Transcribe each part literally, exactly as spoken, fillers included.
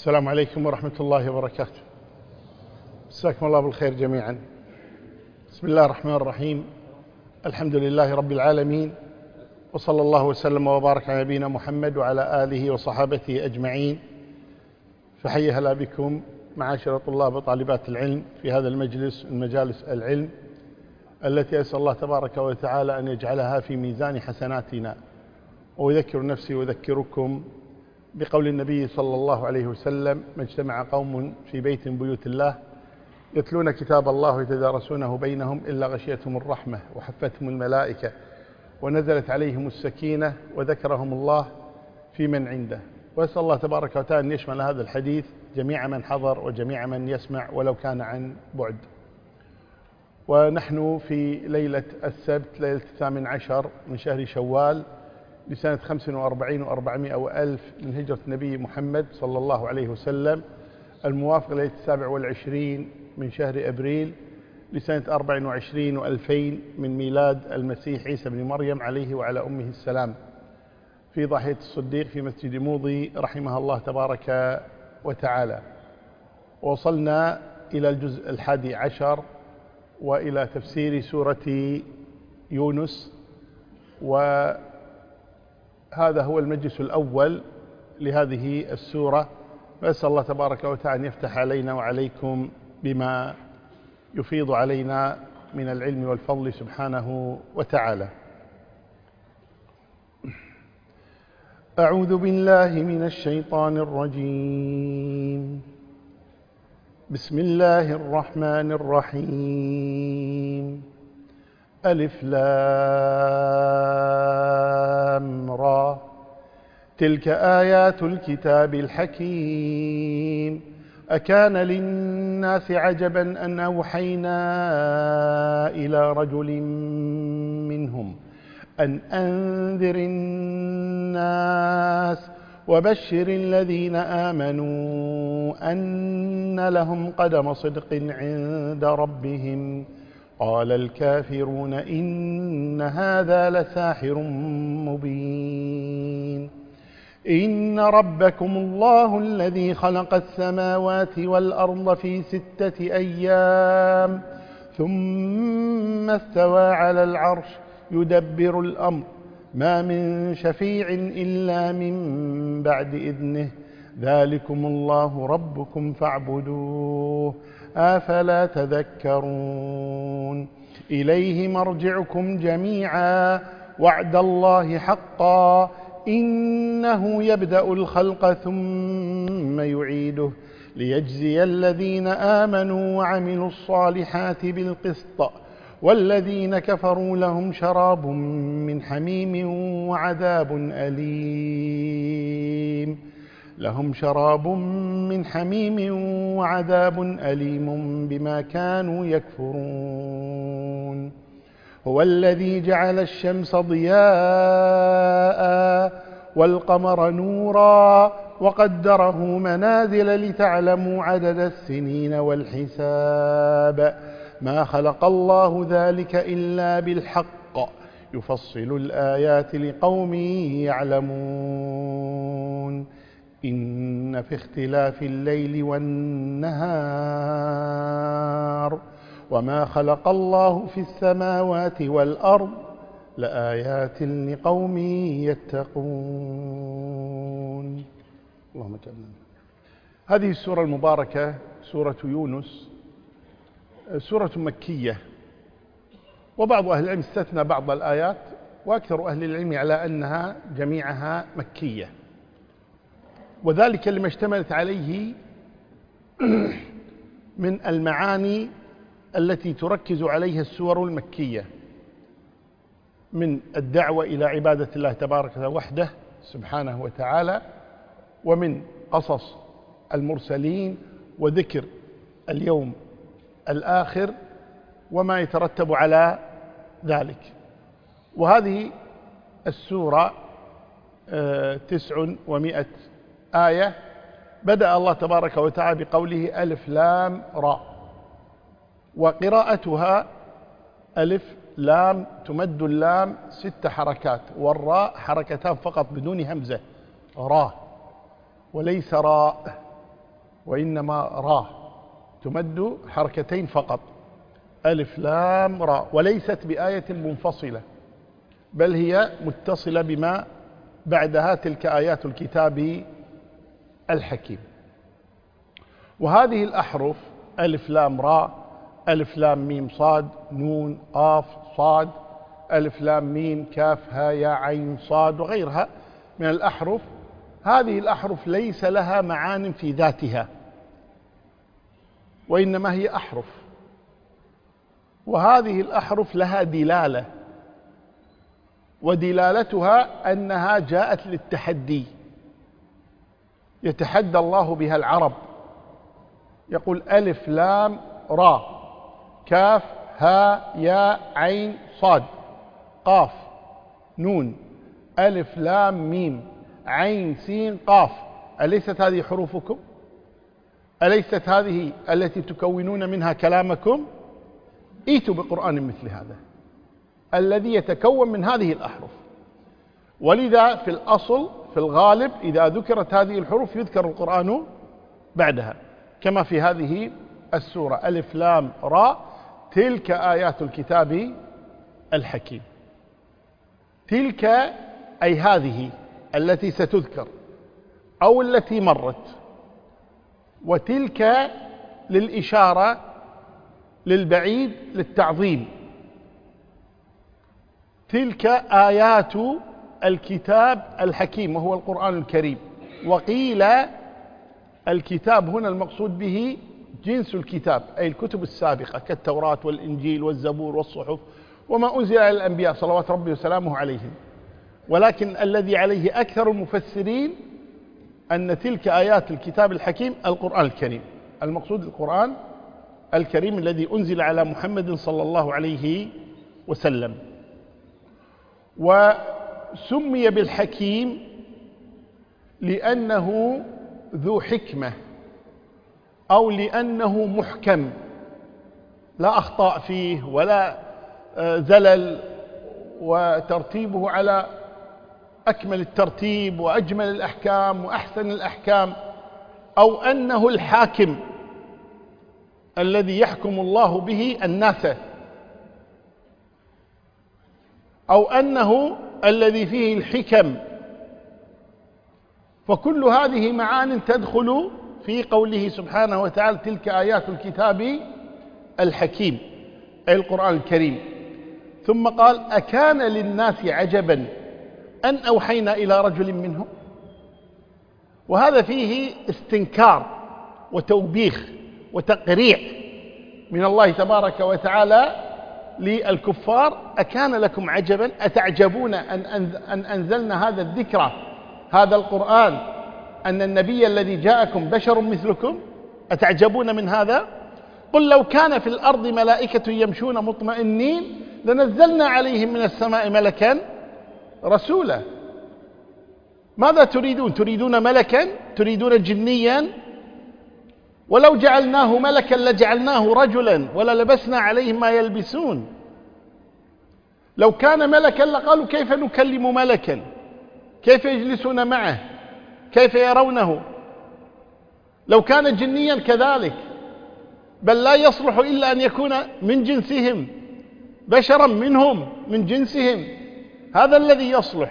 السلام عليكم ورحمة الله وبركاته. مساكم الله بالخير جميعا. بسم الله الرحمن الرحيم. الحمد لله رب العالمين، وصلى الله وسلم وبارك على نبينا محمد وعلى آله وصحابته أجمعين. فحي هلا بكم معاشر طلاب وطالبات العلم في هذا المجلس من مجالس العلم التي أسأل الله تبارك وتعالى أن يجعلها في ميزان حسناتنا. وأذكر نفسي وأذكركم بقول النبي صلى الله عليه وسلم: ما اجتمع قوم في بيت من بيوت الله يتلون كتاب الله ويتدارسونه بينهم إلا غشيتهم الرحمة وحفتهم الملائكة ونزلت عليهم السكينة وذكرهم الله في من عنده. وأسأل الله تبارك وتعالى أن يشمل هذا الحديث جميع من حضر وجميع من يسمع ولو كان عن بعد. ونحن في ليلة السبت، ليلة الثامن عشر من شهر شوال لسنة خمس وأربعين وأربعمائة وألف من هجرة النبي محمد صلى الله عليه وسلم، الموافق ليلة السابع والعشرين من شهر أبريل لسنة أربع وعشرين وألفين من ميلاد المسيح عيسى بن مريم عليه وعلى أمه السلام، في ضاحية الصديق في مسجد موضي رحمها الله تبارك وتعالى. وصلنا إلى الجزء الحادي عشر وإلى تفسير سورة يونس، وهذا هو المجلس الأول لهذه السورة. فأسأل الله تبارك وتعالى أن يفتح علينا وعليكم بما يفيض علينا من العلم والفضل سبحانه وتعالى. أعوذ بالله من الشيطان الرجيم. بسم الله الرحمن الرحيم. ألف لام را، تلك آيات الكتاب الحكيم. أكان للناس عجبا أن أوحينا إلى رجل منهم أن أنذر الناس وبشر الذين آمنوا أن لهم قدم صدق عند ربهم. قال الكافرون إن هذا لساحر مبين. إن ربكم الله الذي خلق السماوات والأرض في ستة أيام ثم استوى على العرش يدبر الأمر ما من شفيع إلا من بعد إذنه ذلكم الله ربكم فاعبدوه أفلا تذكرون. إليه مرجعكم جميعا وعد الله حقا إنه يبدأ الخلق ثم يعيده ليجزي الذين آمنوا وعملوا الصالحات بالقسط والذين كفروا لهم شراب من حميم وعذاب أليم لهم شراب من حميم وعذاب أليم بما كانوا يكفرون. هو الذي جعل الشمس ضياء والقمر نورا وقدره منازل لتعلموا عدد السنين والحساب ما خلق الله ذلك إلا بالحق يفصل الآيات لقوم يعلمون. إن في اختلاف الليل والنهار وما خلق الله في السماوات والأرض لآيات لقوم يتقون. اللهم جعلنا. هذه السورة المباركة سورة يونس سورة مكية، وبعض أهل العلم استثنى بعض الآيات، وأكثر أهل العلم على أنها جميعها مكية، وذلك لما اشتملت عليه من المعاني التي تركز عليها السور المكية من الدعوة إلى عبادة الله تبارك وحده سبحانه وتعالى، ومن قصص المرسلين وذكر اليوم الآخر وما يترتب على ذلك. وهذه السورة تسع ومائة آية. بدأ الله تبارك وتعالى بقوله ألف لام را، وقراءتها ألف لام تمد اللام ست حركات، والراء حركتان فقط بدون همزة، را وليس راء. وإنما راء تمد حركتين فقط، ألف لام راء، وليست بآية منفصلة، بل هي متصلة بما بعدها، تلك آيات الكتاب الحكيم. وهذه الأحرف ألف لام راء، ألف لام ميم صاد نون قاف صاد، ألف لام ميم كاف ها يا عين صاد، وغيرها من الأحرف، هذه الأحرف ليس لها معان في ذاتها، وإنما هي أحرف، وهذه الأحرف لها دلالة، ودلالتها أنها جاءت للتحدي، يتحدى الله بها العرب، يقول ألف لام راء كاف ها يا عين صاد قاف نون ألف لام ميم عين سين قاف، أليست هذه حروفكم؟ أليست هذه التي تكونون منها كلامكم؟ ائتوا بقرآن مثل هذا الذي يتكون من هذه الأحرف. ولذا في الأصل في الغالب إذا ذكرت هذه الحروف يذكر القرآن بعدها، كما في هذه السورة ألف لام راء، تلك آيات الكتاب الحكيم. تلك أي هذه التي ستذكر أو التي مرت، وتلك للإشارة للبعيد للتعظيم، تلك آيات الكتاب الحكيم وهو القرآن الكريم. وقيل الكتاب هنا المقصود به جنس الكتاب، أي الكتب السابقة كالتوراة والإنجيل والزبور والصحف وما أنزل على الأنبياء صلوات ربي وسلامه عليهم. ولكن الذي عليه أكثر المفسرين أن تلك آيات الكتاب الحكيم القرآن الكريم، المقصود القرآن الكريم الذي أنزل على محمد صلى الله عليه وسلم. وسمي بالحكيم لأنه ذو حكمة، أو لأنه محكم لا أخطاء فيه ولا زلل، وترتيبه على أكمل الترتيب وأجمل الأحكام وأحسن الأحكام، أو أنه الحاكم الذي يحكم الله به الناس، أو أنه الذي فيه الحكم. فكل هذه معان تدخل في قوله سبحانه وتعالى تلك آيات الكتاب الحكيم أي القرآن الكريم. ثم قال أكان للناس عجبا أن أوحينا إلى رجل منهم، وهذا فيه استنكار وتوبيخ وتقريع من الله تبارك وتعالى للكفار. أكان لكم عجبا، أتعجبون أن أن أنزلنا هذا الذكر هذا القرآن، أن النبي الذي جاءكم بشر مثلكم، أتعجبون من هذا؟ قل لو كان في الأرض ملائكة يمشون مطمئنين لنزلنا عليهم من السماء ملكا رسولا. ماذا تريدون؟ تريدون ملكا؟ تريدون جنيا؟ ولو جعلناه ملكا لجعلناه رجلا وللبسنا عليهم ما يلبسون. لو كان ملكا لقالوا كيف نكلم ملكا، كيف يجلسون معه، كيف يرونه. لو كان جنيا كذلك، بل لا يصلح إلا أن يكون من جنسهم، بشرا منهم من جنسهم، هذا الذي يصلح.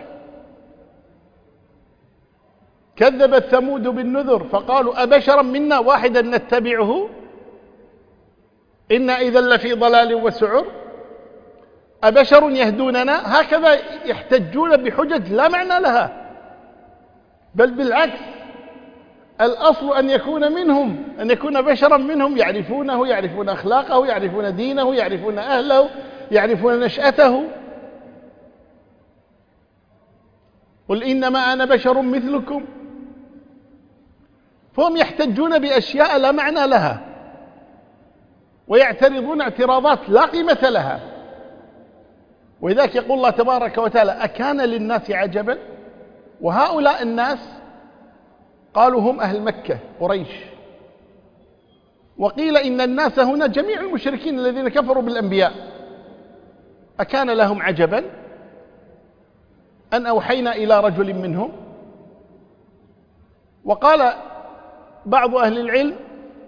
كذبت ثمود بالنذر فقالوا أبشرا منا واحدا نتبعه إنا إذا لفي ضلال وسعر، أبشر يهدوننا. هكذا يحتجون بحجج لا معنى لها، بل بالعكس الأصل أن يكون منهم، أن يكون بشرا منهم، يعرفونه، يعرفون أخلاقه، يعرفون دينه، يعرفون أهله، يعرفون نشأته. قل إنما أنا بشر مثلكم. فهم يحتجون بأشياء لا معنى لها، ويعترضون اعتراضات لا قيمة لها. ولذلك يقول الله تبارك وتعالى أكان للناس عجبا. وهؤلاء الناس قالوا هم أهل مكة قريش، وقيل إن الناس هنا جميع المشركين الذين كفروا بالأنبياء. أكان لهم عجبا أن أوحينا إلى رجل منهم. وقال بعض أهل العلم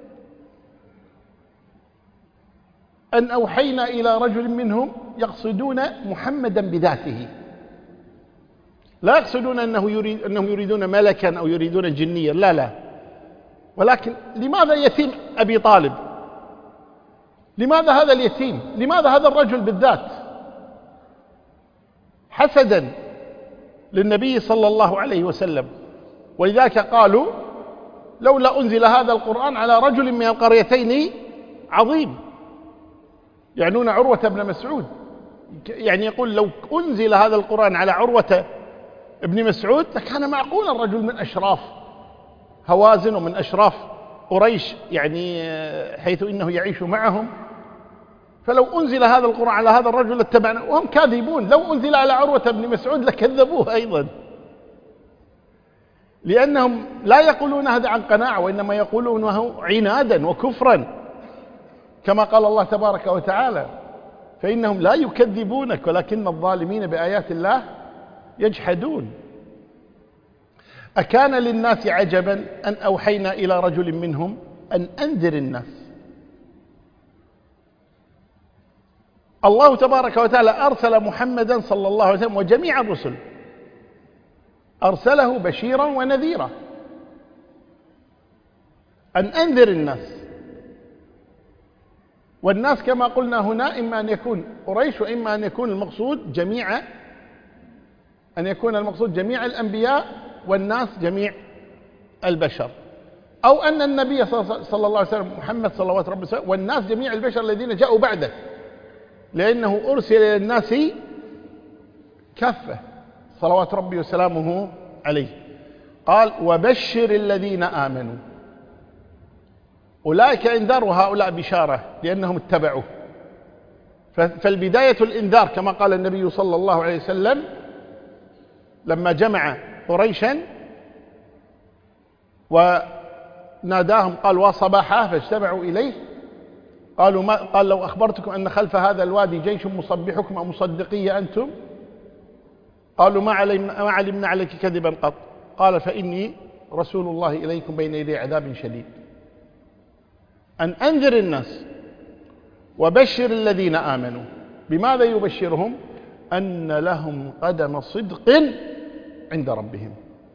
أن أوحينا إلى رجل منهم يقصدون محمدا بذاته، لا يقصدون أنه يريد أنهم يريدون ملكا أو يريدون جنيا، لا لا، ولكن لماذا يتيم أبي طالب؟ لماذا هذا اليتيم؟ لماذا هذا الرجل بالذات؟ حسدا للنبي صلى الله عليه وسلم. ولذلك قالوا لولا أنزل هذا القرآن على رجل من القريتين عظيم، يعنون عروة بن مسعود. يعني يقول لو أنزل هذا القرآن على عروة ابن مسعود لكان معقولا الرجل من أشراف هوازن ومن أشراف قريش، يعني حيث إنه يعيش معهم، فلو أنزل هذا القرآن على هذا الرجل لاتبعنا، وهم كاذبون. لو أنزل على عروة بن مسعود لكذبوه أيضا، لأنهم لا يقولون هذا عن قناعة، وإنما يقولونه عنادا وكفرا، كما قال الله تبارك وتعالى: فإنهم لا يكذبونك ولكن الظالمين بآيات الله يجحدون. أكان للناس عجبا أن أوحينا إلى رجل منهم أن أنذر الناس. الله تبارك وتعالى أرسل محمدا صلى الله عليه وسلم وجميع الرسل أرسله بشيرا ونذيرا، أن أنذر الناس. والناس كما قلنا هنا إما أن يكون قريش، وإما أن يكون المقصود جميع أن يكون المقصود جميع الأنبياء، والناس جميع البشر، أو أن النبي صلى الله عليه وسلم محمد صلوات ربي وسلامه والناس جميع البشر الذين جاءوا بعده، لأنه أرسل إلى الناس كافة صلوات ربي وسلامه عليه. قال: وبشر الذين آمنوا. أولئك إنذار وهؤلاء بشارة لأنهم اتبعوه. فالبداية الإنذار كما قال النبي صلى الله عليه وسلم لما جمع قريشا وناداهم قال: وصباحا، فاجتمعوا إليه. قالوا ما قال: لو أخبرتكم أن خلف هذا الوادي جيش مصبحكم أو مصدقية أنتم؟ قالوا ما علمنا, ما علمنا عليك كذبا قط. قال: فإني رسول الله إليكم بين يدي عذاب شديد. أن أنذر الناس وبشر الذين آمنوا. بماذا يبشرهم؟ أن لهم قدم صدق عند ربهم.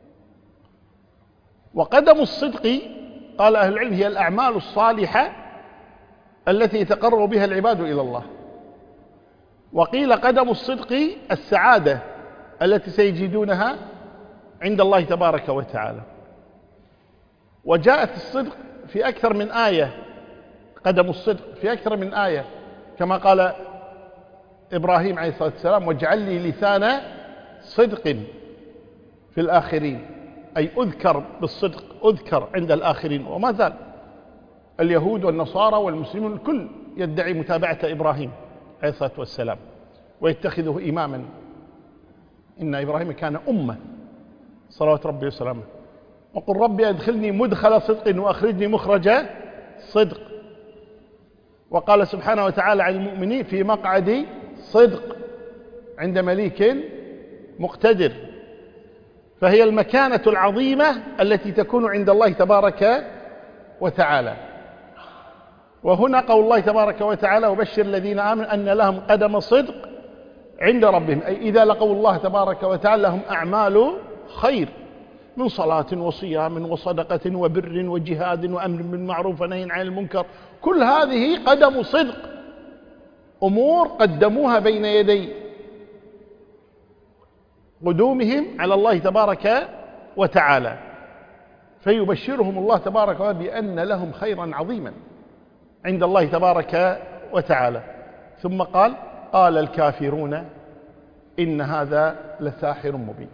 وقدم الصدق قال أهل العلم هي الأعمال الصالحة التي يتقرب بها العباد إلى الله. وقيل قدم الصدق السعادة التي سيجدونها عند الله تبارك وتعالى. وجاءت الصدق في أكثر من آية، قدم الصدق في أكثر من آية، كما قال إبراهيم عليه الصلاة والسلام: واجعل لي لسان صدق في الآخرين، أي أذكر بالصدق، أذكر عند الآخرين. وما زال اليهود والنصارى والمسلمون الكل يدعي متابعة إبراهيم عليه الصلاة والسلام ويتخذه إماما. إن إبراهيم كان أمة صلوات ربي وسلامه. وقل ربي أدخلني مدخل صدق وأخرجني مخرج صدق. وقال سبحانه وتعالى عن المؤمنين: في مقعد صدق عند مليك مقتدر. فهي المكانة العظيمة التي تكون عند الله تبارك وتعالى. وهنا قول الله تبارك وتعالى: وبشر الذين آمنوا أن لهم قدم صدق عند ربهم، أي إذا لقوا الله تبارك وتعالى لهم أعمال خير من صلاة وصيام وصدقة وبر وجهاد وأمر بالمعروف ونهي عن المنكر. كل هذه قدم صدق، أمور قدموها بين يدي قدومهم على الله تبارك وتعالى. فيبشرهم الله تبارك وتعالى بأن لهم خيرا عظيما عند الله تبارك وتعالى. ثم قال: قال الكافرون إن هذا لساحر مبين.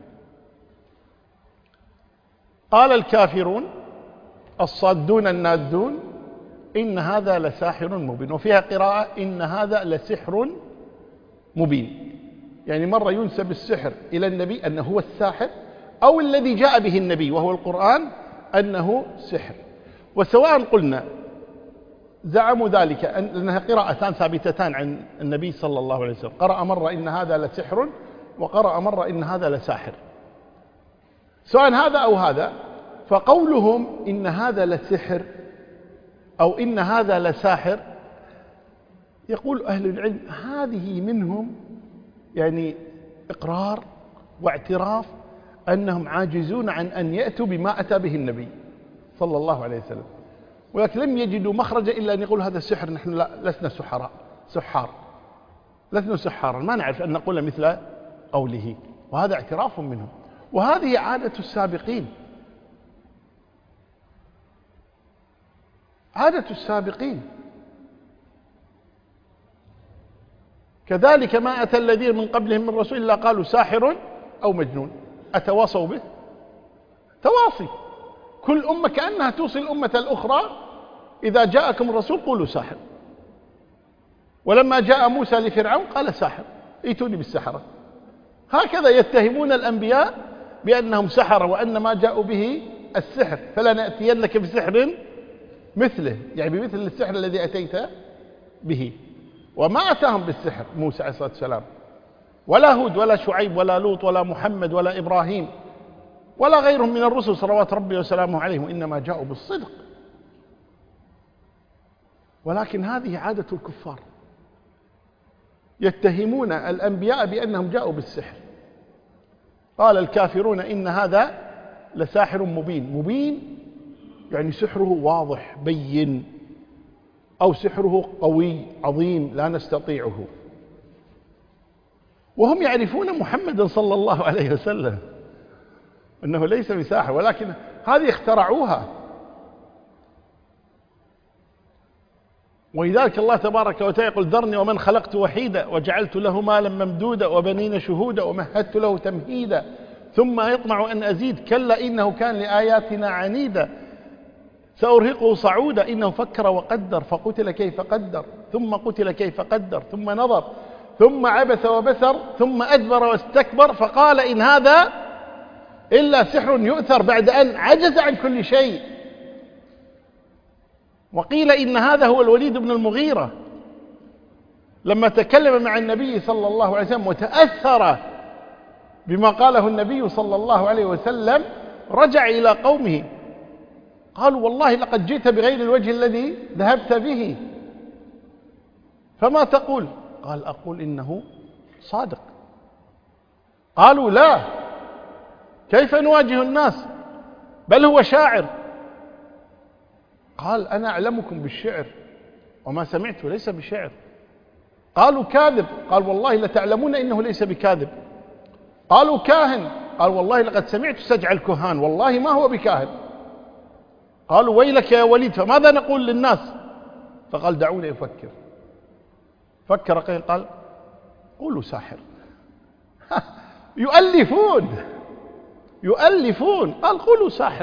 قال الكافرون الصادون النادون إن هذا لساحر مبين. وفيها قراءة إن هذا لسحر مبين، يعني مرة ينسب السحر إلى النبي أنه هو الساحر، أو الذي جاء به النبي وهو القرآن أنه سحر. وسواء قلنا زعموا ذلك أنها قراءتان ثابتتان عن النبي صلى الله عليه وسلم، قرأ مرة إن هذا لسحر وقرأ مرة إن هذا لساحر. سواء هذا أو هذا فقولهم إن هذا لسحر أو إن هذا لساحر، يقول أهل العلم هذه منهم يعني إقرار واعتراف أنهم عاجزون عن أن يأتوا بما أتى به النبي صلى الله عليه وسلم، ولكن لم يجدوا مخرجا إلا أن يقول هذا السحر، نحن لا لسنا سحراء سحار لسنا سحارا، ما نعرف أن نقول مثل قوله، وهذا اعتراف منهم. وهذه عادة السابقين، عادة السابقين. كذلك ما أتى الذين من قبلهم من رسول إلا قالوا ساحر أو مجنون، أتواصوا به؟ تواصي. كل أمة كأنها توصي الأمة الأخرى إذا جاءكم الرسول قولوا ساحر. ولما جاء موسى لفرعون قال ساحر، ائتوني بالسحرة. هكذا يتهمون الأنبياء بأنهم سحرة وأن ما جاءوا به السحر، فلنأتينك بسحر مثله، يعني بمثل السحر الذي أتيت به. وما أتاهم بالسحر موسى عليه الصلاة والسلام، ولا هود ولا شعيب ولا لوط ولا محمد ولا إبراهيم ولا غيرهم من الرسل صلوات ربي وسلامه عليهم، إنما جاءوا بالصدق. ولكن هذه عادة الكفار، يتهمون الأنبياء بأنهم جاءوا بالسحر. قال الكافرون إن هذا لساحر مبين. مبين يعني سحره واضح بين، أو سحره قوي عظيم لا نستطيعه. وهم يعرفون محمدا صلى الله عليه وسلم أنه ليس بساحر، ولكن هذه اخترعوها. ولذلك الله تبارك وتعالى يقول ذرني ومن خلقت وحيدا وجعلت له مالا ممدودا وبنين شهودا ومهدت له تمهيدا ثم يطمع أن أزيد كلا إنه كان لآياتنا عنيدا سأرهقه صعودا إنه فكر وقدر فقتل كيف قدر ثم قتل كيف قدر ثم نظر ثم عبس وبسر ثم أدبر واستكبر فقال إن هذا إلا سحر يؤثر بعد أن عجز عن كل شيء. وقيل إن هذا هو الوليد بن المغيرة لما تكلم مع النبي صلى الله عليه وسلم وتأثر بما قاله النبي صلى الله عليه وسلم، رجع إلى قومه قالوا والله لقد جئت بغير الوجه الذي ذهبت به، فما تقول؟ قال أقول إنه صادق. قالوا لا، كيف نواجه الناس؟ بل هو شاعر. قال أنا أعلمكم بالشعر وما سمعته ليس بشعر. قالوا كاذب. قال والله لتعلمون إنه ليس بكاذب. قالوا كاهن. قال والله لقد سمعت سجع الكهان والله ما هو بكاهن. قالوا ويلك يا وليد فماذا نقول للناس؟ فقال دعوني أفكر. فكر قيل قال قولوا ساحر. يؤلفون يؤلفون قال قولوا ساحر.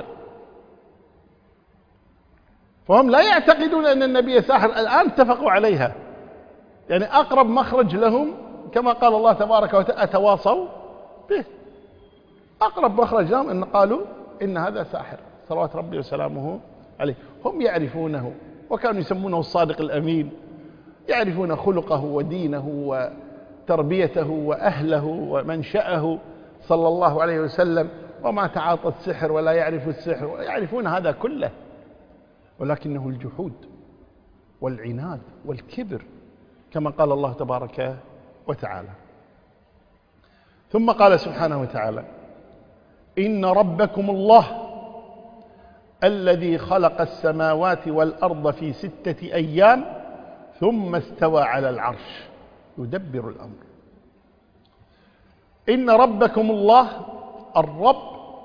فهم لا يعتقدون أن النبي ساحر، الآن اتفقوا عليها. يعني أقرب مخرج لهم كما قال الله تبارك وتعالى أتواصوا به، أقرب مخرج لهم أن قالوا إن هذا ساحر صلوات ربي وسلامه عليه. هم يعرفونه وكانوا يسمونه الصادق الأمين، يعرفون خلقه ودينه وتربيته وأهله ومنشأه صلى الله عليه وسلم، وما تعاطى السحر ولا يعرف السحر، يعرفون هذا كله، ولكنه الجحود والعناد والكبر كما قال الله تبارك وتعالى. ثم قال سبحانه وتعالى إن ربكم الله الذي خلق السماوات والأرض في ستة أيام ثم استوى على العرش يدبر الأمر. إن ربكم الله، الرب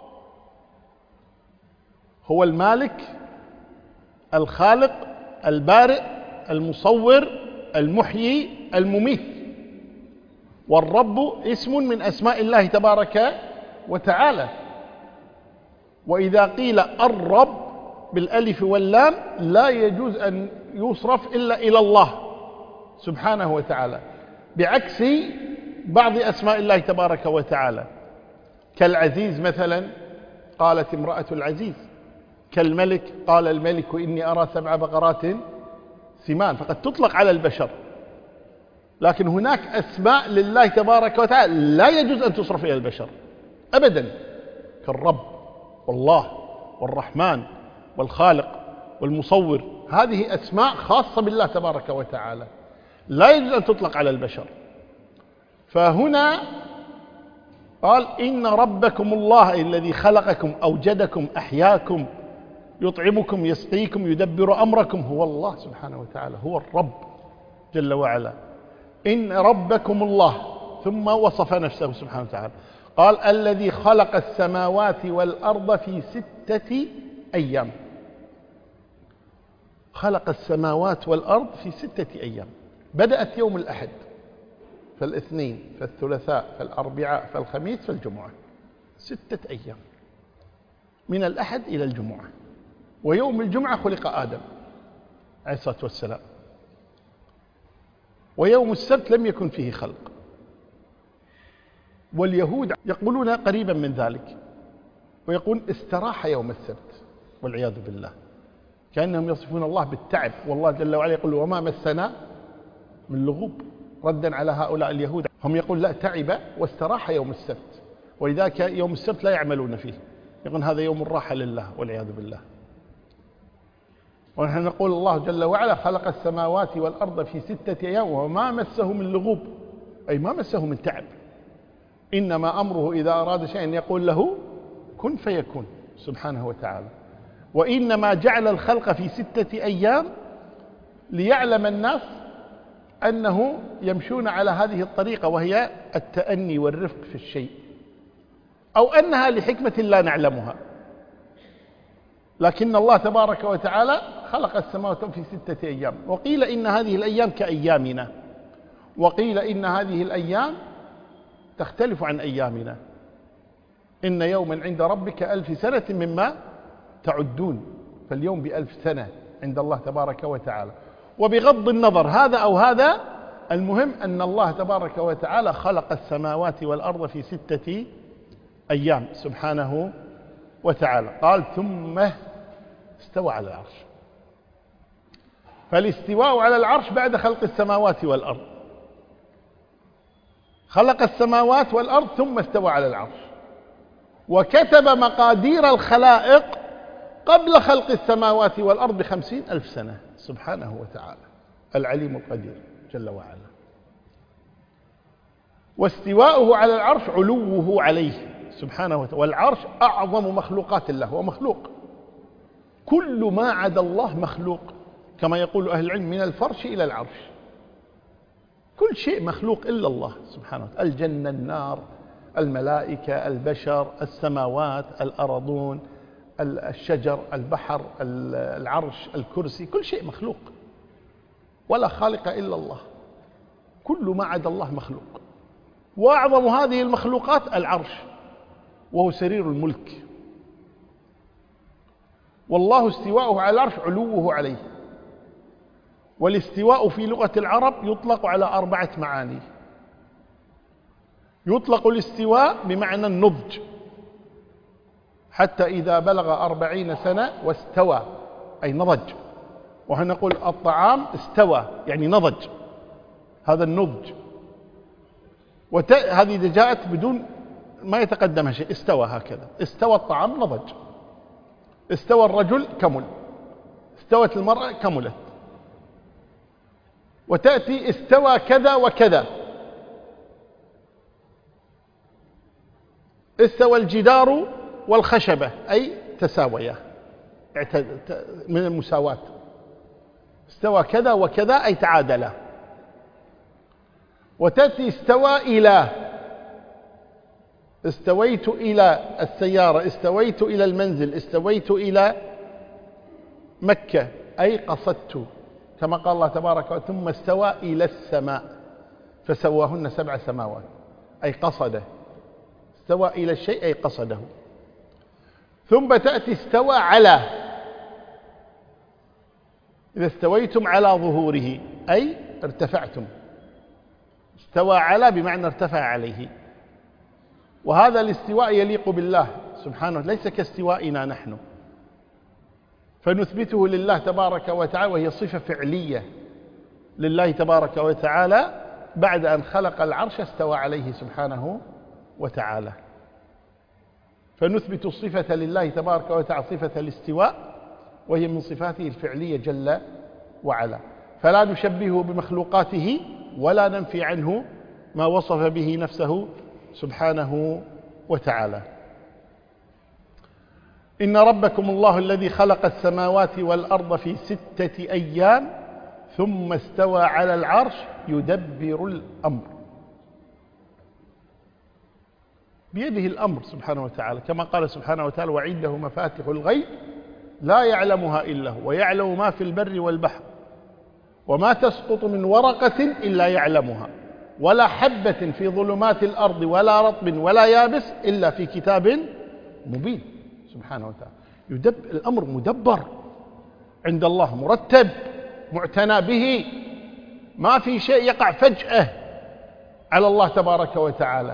هو المالك الخالق البارئ المصور المحيي المميت، والرب اسم من أسماء الله تبارك وتعالى. وإذا قيل الرب بالألف واللام لا يجوز أن يصرف إلا إلى الله سبحانه وتعالى، بعكس بعض أسماء الله تبارك وتعالى، كالعزيز مثلا قالت امرأة العزيز، كالملك قال الملك إني أرى سبع بقرات سمان، فقد تطلق على البشر. لكن هناك أسماء لله تبارك وتعالى لا يجوز أن تصرف إلى البشر أبدا، كالرب والله والرحمن والخالق والمصور، هذه أسماء خاصة بالله تبارك وتعالى لا يجوز أن تطلق على البشر. فهنا قال إن ربكم الله الذي خلقكم أوجدكم أحياكم يطعمكم يسقيكم يدبر أمركم، هو الله سبحانه وتعالى، هو الرب جل وعلا. إن ربكم الله، ثم وصف نفسه سبحانه وتعالى قال الذي خلق السماوات والأرض في ستة أيام. خلق السماوات والأرض في ستة أيام، بدأت يوم الأحد، فالاثنين، فالثلاثاء، فالأربعاء، فالخميس، فالجمعة، ستة أيام من الأحد إلى الجمعة. ويوم الجمعة خلق آدم عليه الصلاة والسلام، ويوم السبت لم يكن فيه خلق. واليهود يقولون قريبا من ذلك، ويقول استراح يوم السبت والعياذ بالله، كأنهم يصفون الله بالتعب، والله جل وعلا يقول وما مسنا من لغوب، ردا على هؤلاء اليهود. هم يقول لا، تعب واستراح يوم السبت، ولذلك يوم السبت لا يعملون فيه، يقول هذا يوم الراحة لله والعياذ بالله. ونحن نقول الله جل وعلا خلق السماوات والأرض في ستة أيام وما مسه من لغوب، أي ما مسه من تعب، إنما أمره إذا أراد شيئا يقول له كن فيكون سبحانه وتعالى. وإنما جعل الخلق في ستة أيام ليعلم الناس أنه يمشون على هذه الطريقة، وهي التأني والرفق في الشيء، أو أنها لحكمة لا نعلمها، لكن الله تبارك وتعالى خلق السماوات في ستة أيام. وقيل إن هذه الأيام كأيامنا، وقيل إن هذه الأيام تختلف عن أيامنا. إن يوما عند ربك ألف سنة مما تعدون، فاليوم بألف سنة عند الله تبارك وتعالى. وبغض النظر هذا أو هذا، المهم أن الله تبارك وتعالى خلق السماوات والأرض في ستة أيام سبحانه وتعالى. قال ثم استوى على العرش، فالاستواء على العرش بعد خلق السماوات والأرض. خلق السماوات والأرض ثم استوى على العرش، وكتب مقادير الخلائق قبل خلق السماوات والأرض بخمسين ألف سنة سبحانه وتعالى، العليم القدير جل وعلا. واستواؤه على العرش علوه عليه سبحانه وتعالى. والعرش أعظم مخلوقات الله، هو مخلوق، كل ما عدا الله مخلوق، كما يقول أهل العلم من الفرش إلى العرش، كل شيء مخلوق إلا الله سبحانه وتعالى. الجنة، النار، الملائكة، البشر، السماوات، الأرضون، الشجر، البحر، العرش، الكرسي، كل شيء مخلوق، ولا خالق إلا الله، كل ما عدا الله مخلوق. وأعظم هذه المخلوقات العرش، وهو سرير الملك. والله استواؤه على العرش علوه عليه. والاستواء في لغة العرب يطلق على أربعة معاني. يطلق الاستواء بمعنى النضج، حتى إذا بلغ أربعين سنة واستوى أي نضج. وهنقول الطعام استوى يعني نضج، هذا النضج. وهذه إذا جاءت بدون ما يتقدمها شيء، استوى هكذا، استوى الطعام نضج، استوى الرجل كمل، استوت المرأة كملت. وتأتي استوى كذا وكذا، استوى الجدار والخشبة أي تساويا من المساواة. استوى كذا وكذا أي تعادلا. وتأتي استوى إلى، استويت إلى السيارة، استويت إلى المنزل، استويت إلى مكة أي قصدت، كما قال الله تبارك وتعالى ثم استوى إلى السماء فسواهن سبع سماوات أي قصده، استوى إلى الشيء أي قصده. ثم تأتي استوى على، إذا استويتم على ظهوره أي ارتفعتم، استوى على بمعنى ارتفع عليه. وهذا الاستواء يليق بالله سبحانه، ليس كاستوائنا نحن، فنثبته لله تبارك وتعالى، وهي صفة فعلية لله تبارك وتعالى. بعد أن خلق العرش استوى عليه سبحانه وتعالى. فنثبت الصفة لله تبارك وتعالى صفة الاستواء، وهي من صفاته الفعلية جل وعلا، فلا نشبهه بمخلوقاته ولا ننفي عنه ما وصف به نفسه سبحانه وتعالى. إن ربكم الله الذي خلق السماوات والأرض في ستة أيام ثم استوى على العرش يدبر الأمر. بيده الأمر سبحانه وتعالى، كما قال سبحانه وتعالى: وعنده مفاتح الغيب لا يعلمها إلا هو ويعلم ما في البر والبحر وما تسقط من ورقة إلا يعلمها ولا حبة في ظلمات الأرض ولا رطب ولا يابس إلا في كتاب مبين سبحانه وتعالى. يدبر الأمر، مدبر عند الله، مرتب، معتنى به، ما في شيء يقع فجأة على الله تبارك وتعالى.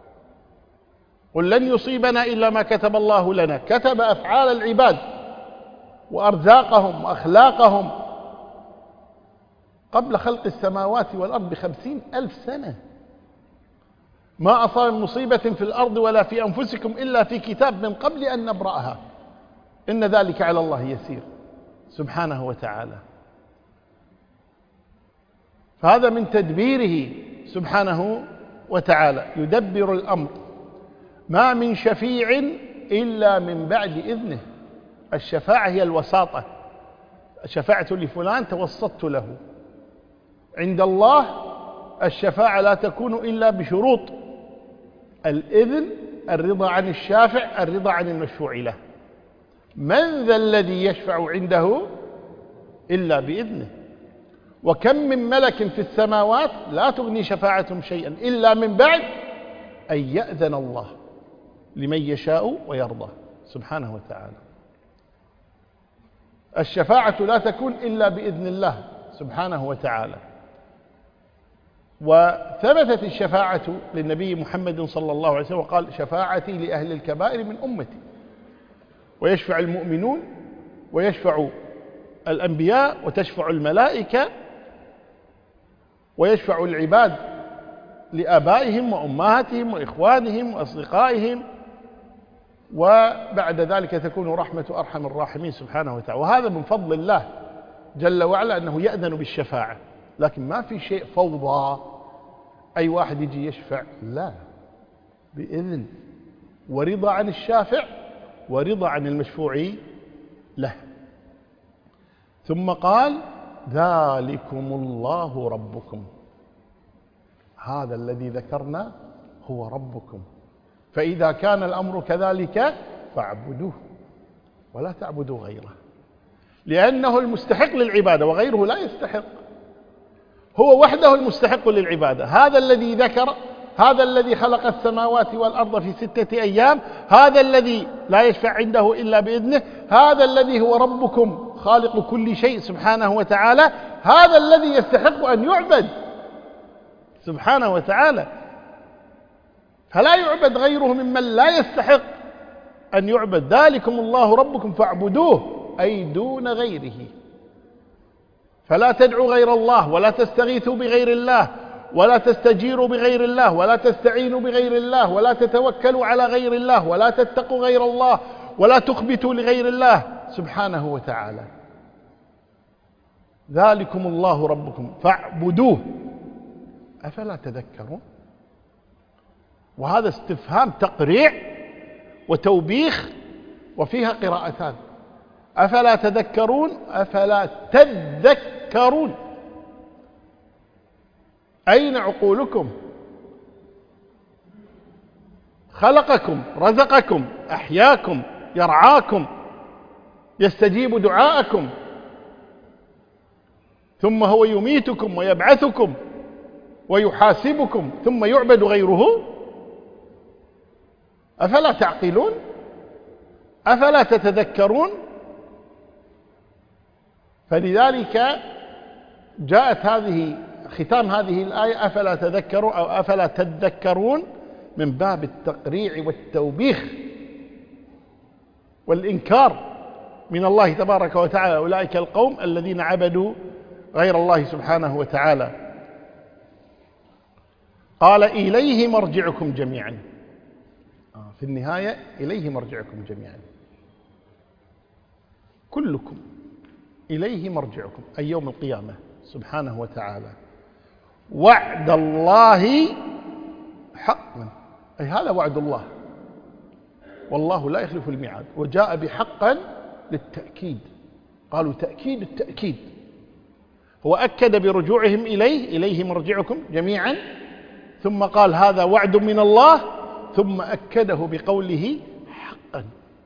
قل لن يصيبنا إلا ما كتب الله لنا. كتب أفعال العباد وأرزاقهم وأخلاقهم قبل خلق السماوات والأرض بخمسين ألف سنة. ما أصاب مصيبة في الأرض ولا في أنفسكم إلا في كتاب من قبل أن نبرأها إن ذلك على الله يسير سبحانه وتعالى. فهذا من تدبيره سبحانه وتعالى، يدبر الأمر. ما من شفيع إلا من بعد إذنه. الشفاعة هي الوساطة، شفعت لفلان توسطت له. عند الله الشفاعة لا تكون إلا بشروط: الإذن، الرضا عن الشافع، الرضا عن المشفوع له. من ذا الذي يشفع عنده إلا بإذنه. وكم من ملك في السماوات لا تغني شفاعتهم شيئا إلا من بعد أن يأذن الله لمن يشاء ويرضى سبحانه وتعالى. الشفاعة لا تكون إلا بإذن الله سبحانه وتعالى. وثبتت الشفاعة للنبي محمد صلى الله عليه وسلم وقال: شفاعتي لأهل الكبائر من أمتي. ويشفع المؤمنون ويشفع الأنبياء وتشفع الملائكة ويشفع العباد لآبائهم وأمهاتهم وإخوانهم وأصدقائهم، وبعد ذلك تكون رحمة أرحم الراحمين سبحانه وتعالى. وهذا من فضل الله جل وعلا أنه يأذن بالشفاعة، لكن ما في شيء فوضى أي واحد يجي يشفع، لا، بإذن ورضا عن الشافع ورضا عن المشفوع له. ثم قال: ذلكم الله ربكم. هذا الذي ذكرنا هو ربكم، فإذا كان الأمر كذلك فاعبدوه ولا تعبدوا غيره، لأنه المستحق للعبادة وغيره لا يستحق. هو وحده المستحق للعبادة. هذا الذي ذكر، هذا الذي خلق السماوات والأرض في ستة أيام، هذا الذي لا يشفع عنده إلا بإذنه، هذا الذي هو ربكم خالق كل شيء سبحانه وتعالى، هذا الذي يستحق أن يعبد سبحانه وتعالى. فلا يعبد غيره ممن لا يستحق أن يعبد. ذلكم الله ربكم فاعبدوه، أي دون غيره. فلا تدعوا غير الله، ولا تستغيثوا بغير الله، ولا تستجيروا بغير الله، ولا تستعينوا بغير الله، ولا تتوكلوا على غير الله، ولا تتقوا غير الله، ولا تخبتوا لغير الله سبحانه وتعالى. ذلكم الله ربكم فاعبدوه، أفلا تذكرون؟ وهذا استفهام تقريع وتوبيخ، وفيها قراءتان: أفلا تذكرون، أفلا تذكرون. أين عقولكم؟ خلقكم، رزقكم، أحياكم، يرعاكم، يستجيب دعاءكم، ثم هو يميتكم ويبعثكم ويحاسبكم ثم يعبد غيره. أفلا تعقلون؟ أفلا تتذكرون؟ فلذلك جاءت هذه ختام هذه الآية: أفلا تذكرون أو أفلا تذكرون، من باب التقريع والتوبيخ والإنكار من الله تبارك وتعالى أولئك القوم الذين عبدوا غير الله سبحانه وتعالى. قال: إليه مرجعكم جميعا. في النهاية إليه مرجعكم جميعا، كلكم إليه مرجعكم، أي يوم القيامة سبحانه وتعالى. وعد الله حقا، أي هذا وعد الله، والله لا يخلف الميعاد. وجاء بحقا للتأكيد، قالوا تأكيد التأكيد، هو أكد برجوعهم إليه، إليه مرجعكم جميعا، ثم قال هذا وعد من الله، ثم أكده بقوله حقا،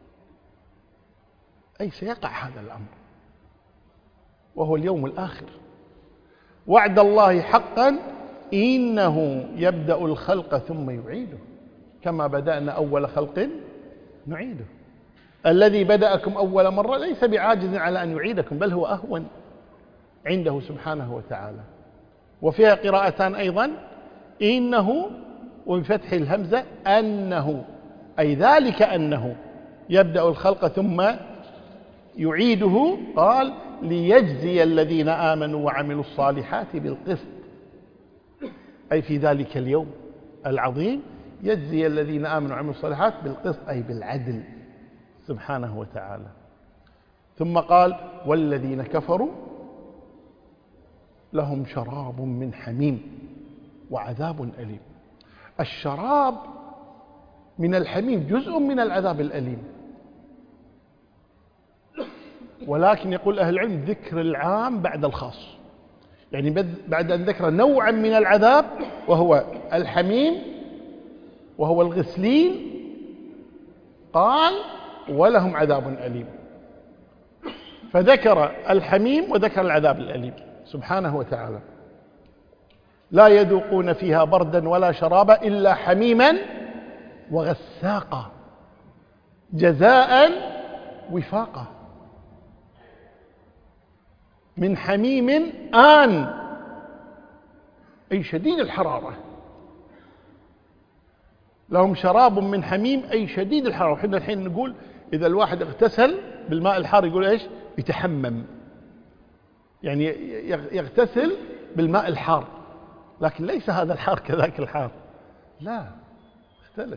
أي سيقع هذا الأمر، وهو اليوم الآخر. وعد الله حقا إنه يبدأ الخلق ثم يعيده كما بدأنا أول خلق نعيده. الذي بدأكم أول مرة ليس بعاجز على أن يعيدكم، بل هو أهون عنده سبحانه وتعالى. وفيها قراءتان أيضا، إنه وبفتح الهمزة أنه، أي ذلك أنه يبدأ الخلق ثم يعيده، قال ليجزي الذين آمنوا وعملوا الصالحات بالقسط، أي في ذلك اليوم العظيم يجزي الذين آمنوا وعملوا الصالحات بالقسط، أي بالعدل سبحانه وتعالى. ثم قال والذين كفروا لهم شراب من حميم وعذاب أليم. الشراب من الحميم جزء من العذاب الأليم، ولكن يقول أهل العلم ذكر العام بعد الخاص، يعني بعد أن ذكر نوعا من العذاب وهو الحميم وهو الغسلين، قال ولهم عذاب أليم، فذكر الحميم وذكر العذاب الأليم سبحانه وتعالى. لا يذوقون فيها بردا ولا شرابا إلا حميما وغساقا جزاء وفاقا. من حميم آن، أي شديد الحرارة، لهم شراب من حميم أي شديد الحرارة. وحنا الحين نقول إذا الواحد اغتسل بالماء الحار يقول إيش؟ يتحمم، يعني يغتسل بالماء الحار، لكن ليس هذا الحار كذاك الحار، لا، اختلف.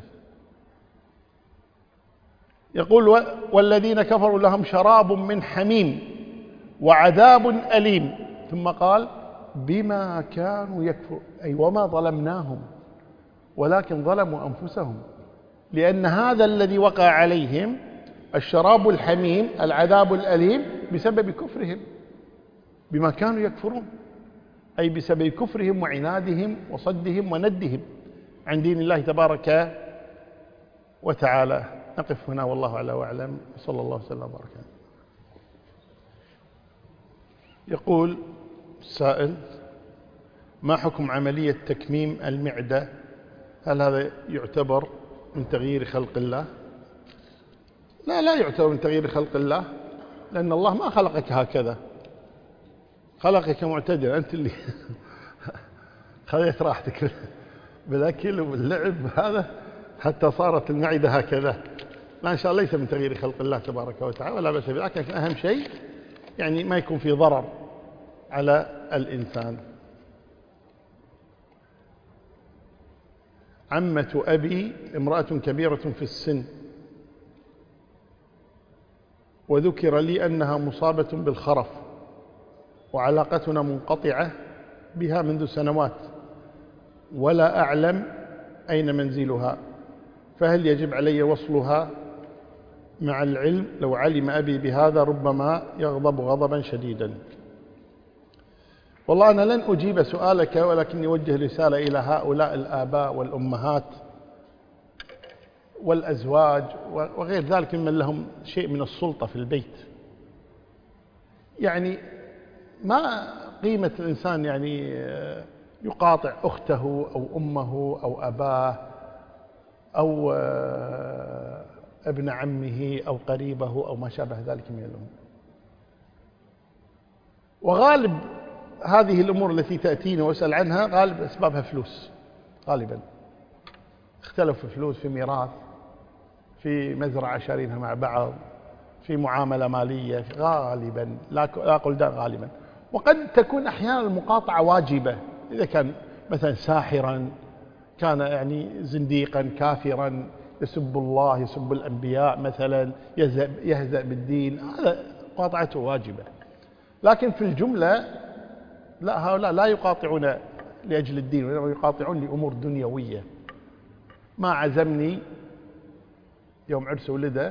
يقول والذين كفروا لهم شراب من حميم وعذاب أليم، ثم قال بما كانوا يكفرون، أي وما ظلمناهم ولكن ظلموا أنفسهم، لأن هذا الذي وقع عليهم الشراب الحميم العذاب الأليم بسبب كفرهم، بما كانوا يكفرون، أي بسبب كفرهم وعنادهم وصدهم وندهم عن دين الله تبارك وتعالى. نقف هنا والله أعلى وأعلم، صلى الله وسلم وبارك. يقول السائل ما حكم عملية تكميم المعدة؟ هل هذا يعتبر من تغيير خلق الله؟ لا، لا يعتبر من تغيير خلق الله، لأن الله ما خلقك هكذا، خلقك معتدل، أنت اللي خذيت راحتك بالأكل وباللعب هذا حتى صارت المعدة هكذا. لا، إن شاء الله ليس من تغيير خلق الله تبارك وتعالى ولا بأس به، لكن أهم شيء يعني ما يكون في ضرر على الإنسان. عمة أبي امرأة كبيرة في السن، وذكر لي أنها مصابة بالخرف، وعلاقتنا منقطعة بها منذ سنوات، ولا أعلم أين منزلها، فهل يجب علي وصلها؟ مع العلم لو علم أبي بهذا ربما يغضب غضبا شديدا. والله أنا لن أجيب سؤالك، ولكني أوجه رسالة إلى هؤلاء الآباء والأمهات والأزواج وغير ذلك ممن لهم شيء من السلطة في البيت. يعني ما قيمة الإنسان يعني يقاطع أخته أو أمه أو أباه أو ابن عمه أو قريبه أو ما شابه ذلك من الأمور. وغالب هذه الأمور التي تأتيني وأسأل عنها غالب أسبابها فلوس، غالبا اختلفوا في فلوس، في ميراث، في مزرعة شارينها مع بعض، في معاملة مالية، غالبا لا أقول ده غالبا. وقد تكون أحيانا المقاطعة واجبة، إذا كان مثلا ساحرا، كان يعني زنديقا كافرا يسب الله، يسب الأنبياء مثلا، يهزأ, يهزأ بالدين، هذا مقاطعته واجبة. لكن في الجملة لا، هؤلاء لا يقاطعون لأجل الدين، وإنما يقاطعون لأمور دنيوية. ما عزمني يوم عرس ولده،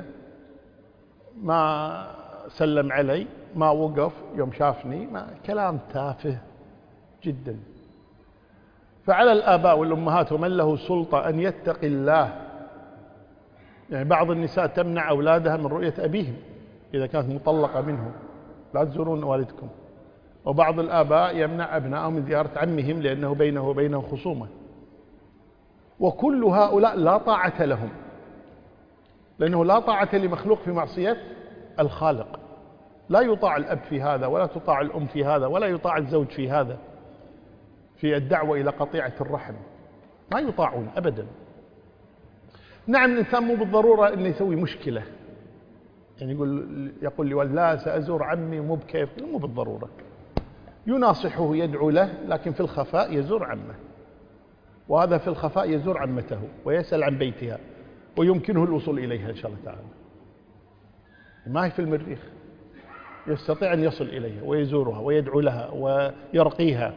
ما سلم علي، ما وقف يوم شافني، ما كلام تافه جدا. فعلى الآباء والأمهات ومن له سلطة أن يتقي الله. يعني بعض النساء تمنع أولادها من رؤية أبيهم إذا كانت مطلقة منه، لا تزورون والدكم. وبعض الآباء يمنع أبنائهم من زيارة عمهم لأنه بينه وبينه خصومة. وكل هؤلاء لا طاعة لهم، لأنه لا طاعة لمخلوق في معصية الخالق. لا يطاع الأب في هذا، ولا تطاع الأم في هذا، ولا يطاع الزوج في هذا، في الدعوة إلى قطيعة الرحم ما يطاعون أبدا. نعم الإنسان مو بالضرورة أنه يسوي مشكلة، يعني يقول يقول لي لا سأزور عمي مو بكيف، مو بالضرورة. يناصحه، يدعو له، لكن في الخفاء يزور عمه، وهذا في الخفاء يزور عمته ويسأل عن بيتها ويمكنه الوصول إليها إن شاء الله تعالى. ما هي في المريخ، يستطيع أن يصل إليها ويزورها ويدعو لها ويرقيها،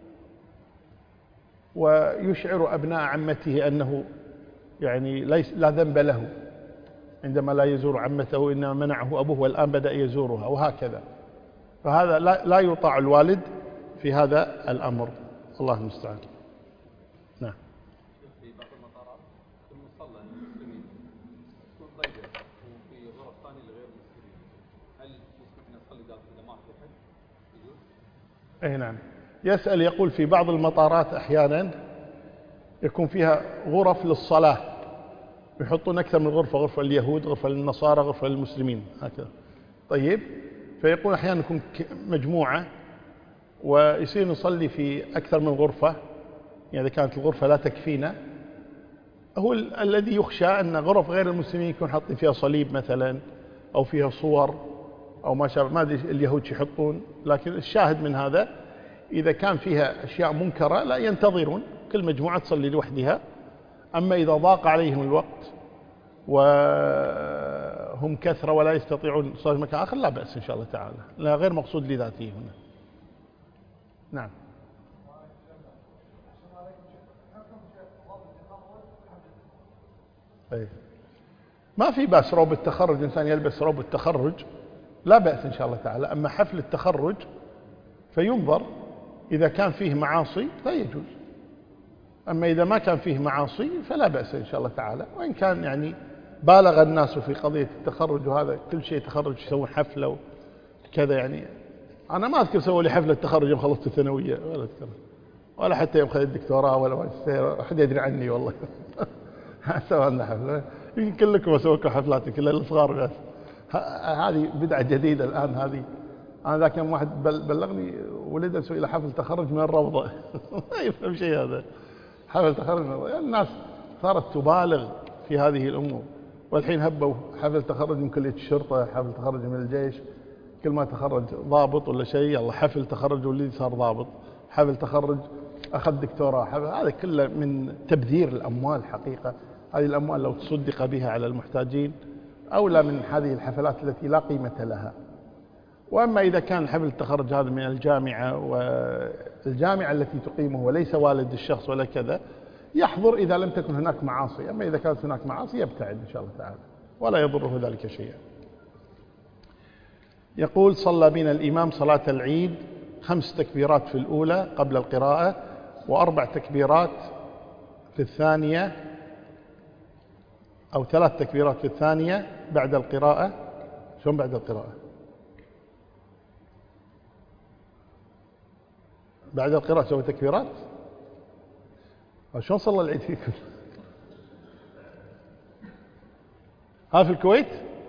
ويشعر أبناء عمته أنه يعني ليس لا ذنب له عندما لا يزور عمته، إنما منعه أبوه والآن بدأ يزورها، وهكذا. فهذا لا, لا يطاع الوالد في هذا الأمر. الله المستعان. نعم. في بعض المطارات المصلى للمسلمين تكون ضيقة وفي غرف ثانية لغير المسلمين، هل يسمح أن يصلي داخل إذا ما في حد؟ يجوز؟ أي نعم. يسأل يقول في بعض المطارات أحيانا يكون فيها غرف للصلاة، يحطون أكثر من غرفة، غرفة لليهود، غرفة للنصارى، غرفة للمسلمين، هكذا. طيب، فيقول أحيانا يكون مجموعة ويصير نصلي في أكثر من غرفة، يعني إذا كانت الغرفة لا تكفينا. هو الذي يخشى أن غرف غير المسلمين يكون حاطين فيها صليب مثلا، أو فيها صور أو ما شابه، ما أدري اليهود يحطون. لكن الشاهد من هذا إذا كان فيها أشياء منكرة لا ينتظرون، كل مجموعة تصلي لوحدها. أما إذا ضاق عليهم الوقت وهم كثرة ولا يستطيعون صلاة مكان آخر لا بأس إن شاء الله تعالى، لا غير مقصود لذاته هنا. نعم. أي. ما في بأس روب التخرج، إنسان يلبس روب التخرج لا بأس إن شاء الله تعالى. أما حفل التخرج فينظر، إذا كان فيه معاصي لا يجوز، أما إذا ما كان فيه معاصي فلا بأس إن شاء الله تعالى. وإن كان يعني بالغ الناس في قضية التخرج، وهذا كل شيء تخرج يسوون حفلة وكذا. يعني أنا ما أذكر سووا لي حفلة تخرج يوم خلصت الثانوية، ولا أذكر، ولا حتى يوم خذيت الدكتوراه ولا ماجستير، أحد يدري عني والله. سوى لنا حفلة، يمكن كلكم أسوي لكم حفلات كلها الصغار بس. هذه بدعة جديدة الآن هذه. أنا ذاك يوم واحد بلغني ولده سوي له حفل تخرج من الروضة. ما يفهم شيء هذا، حفل تخرج من الروضة. يعني الناس صارت تبالغ في هذه الأمور، والحين هبوا حفل تخرج من كلية الشرطة، حفل تخرج من الجيش، كل ما تخرج ضابط ولا شيء يلا حفل تخرج واللي صار ضابط، حفل تخرج أخذ دكتوراه، حفل. هذا كله من تبذير الأموال حقيقة. هذه الأموال لو تصدق بها على المحتاجين أولى من هذه الحفلات التي لا قيمة لها. وأما إذا كان حفل التخرج هذا من الجامعة، والجامعة التي تقيمه وليس والد الشخص ولا كذا، يحضر إذا لم تكن هناك معاصي. أما إذا كانت هناك معاصي يبتعد إن شاء الله تعالى، ولا يضره ذلك شيئا. يقول صلى بنا الإمام صلاة العيد خمس تكبيرات في الأولى قبل القراءة، وأربع تكبيرات في الثانية، أو ثلاث تكبيرات في الثانية بعد القراءة. شلون بعد القراءة؟ بعد القراءة سوى تكبيرات؟ شلون صلى العيد فيكم؟ ها في الكويت؟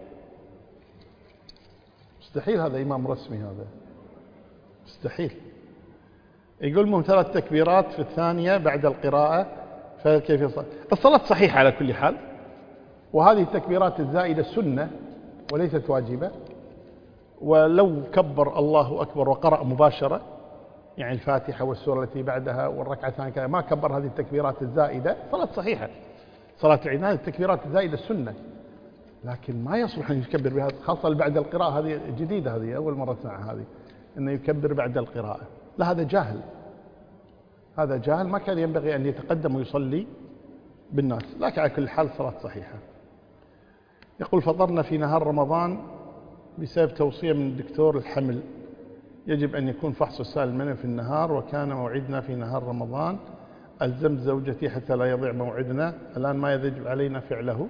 مستحيل، هذا إمام رسمي، هذا مستحيل. يقول لهم ثلاث تكبيرات في الثانية بعد القراءة، فكيف يصلي؟ الصلاة صحيحة على كل حال، وهذه التكبيرات الزائدة سنة وليست واجبة. ولو كبر الله أكبر وقرأ مباشرة، يعني الفاتحة والسورة التي بعدها والركعة الثانية كذا، ما كبر هذه التكبيرات الزائدة، صلاة صحيحة. صلاة العيد هذه التكبيرات الزائدة السنة، لكن ما يصلح أن يكبر بها، خاصة بعد القراءة. هذه جديدة، هذه أول مرة أسمعها، هذه أنه يكبر بعد القراءة. لا، هذا جاهل، هذا جاهل، ما كان ينبغي أن يتقدم ويصلي بالناس. لكن على كل حال صلاة صحيحة. يقول فطرنا في نهار رمضان بسبب توصية من الدكتور الحمل، يجب أن يكون فحص السائل المنوي في النهار، وكان موعدنا في نهار رمضان، ألزمت زوجتي حتى لا يضيع موعدنا، الآن ما يجب علينا فعله.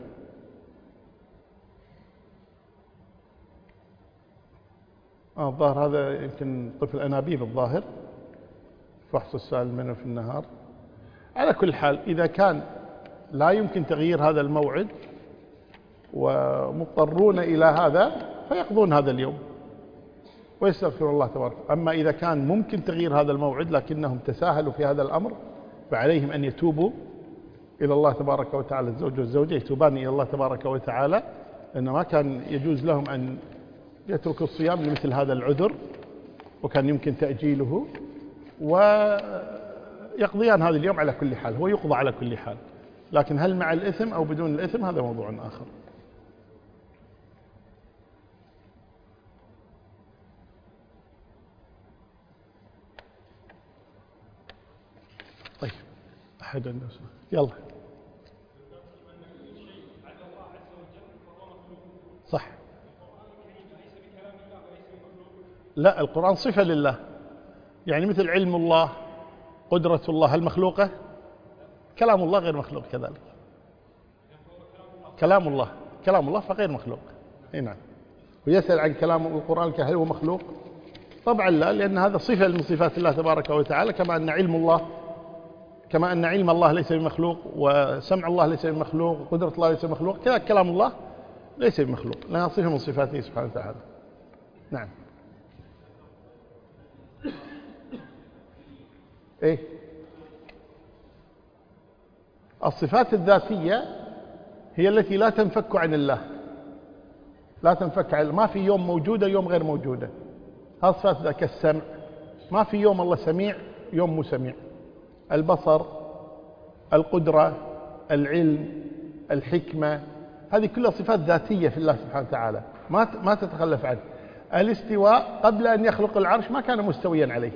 آه الظاهر هذا يمكن طفل أنابيب، الظاهر فحص السائل المنوي في النهار. على كل حال إذا كان لا يمكن تغيير هذا الموعد ومضطرون إلى هذا فيقضون هذا اليوم ويستغفر الله تبارك. أما إذا كان ممكن تغيير هذا الموعد لكنهم تساهلوا في هذا الأمر فعليهم أن يتوبوا إلى الله تبارك وتعالى. الزوج والزوجة يتوبان إلى الله تبارك وتعالى، لأنه ما كان يجوز لهم أن يتركوا الصيام لمثل هذا العذر، وكان يمكن تأجيله، ويقضيان هذا اليوم على كل حال. هو يقضى على كل حال، لكن هل مع الإثم أو بدون الإثم هذا موضوع آخر. طيب أحد عنده سؤال؟ يلا. صح. لا، القرآن صفة لله، يعني مثل علم الله، قدرة الله، هل مخلوقة؟ كلام الله غير مخلوق كذلك. كلام الله كلام الله فغير مخلوق. اي نعم. ويسأل عن كلام القرآن هل هو مخلوق؟ طبعا لا، لأن هذا صفة من صفات الله تبارك وتعالى، كما أن علم الله كما أن علم الله ليس بمخلوق، وسمع الله ليس بمخلوق، وقدرة الله ليس بمخلوق، كذلك كلام الله ليس بمخلوق، لأنها صفة من صفاته سبحانه وتعالى. نعم. إيه؟ الصفات الذاتية هي التي لا تنفك عن الله، لا تنفك عن، ما في يوم موجودة يوم غير موجودة. هذه صفات ذاك السمع، ما في يوم الله سميع يوم مو سميع. البصر، القدرة، العلم، الحكمة، هذه كلها صفات ذاتية في الله سبحانه وتعالى، ما ما تتخلف عنه. الاستواء قبل أن يخلق العرش ما كان مستويا عليه،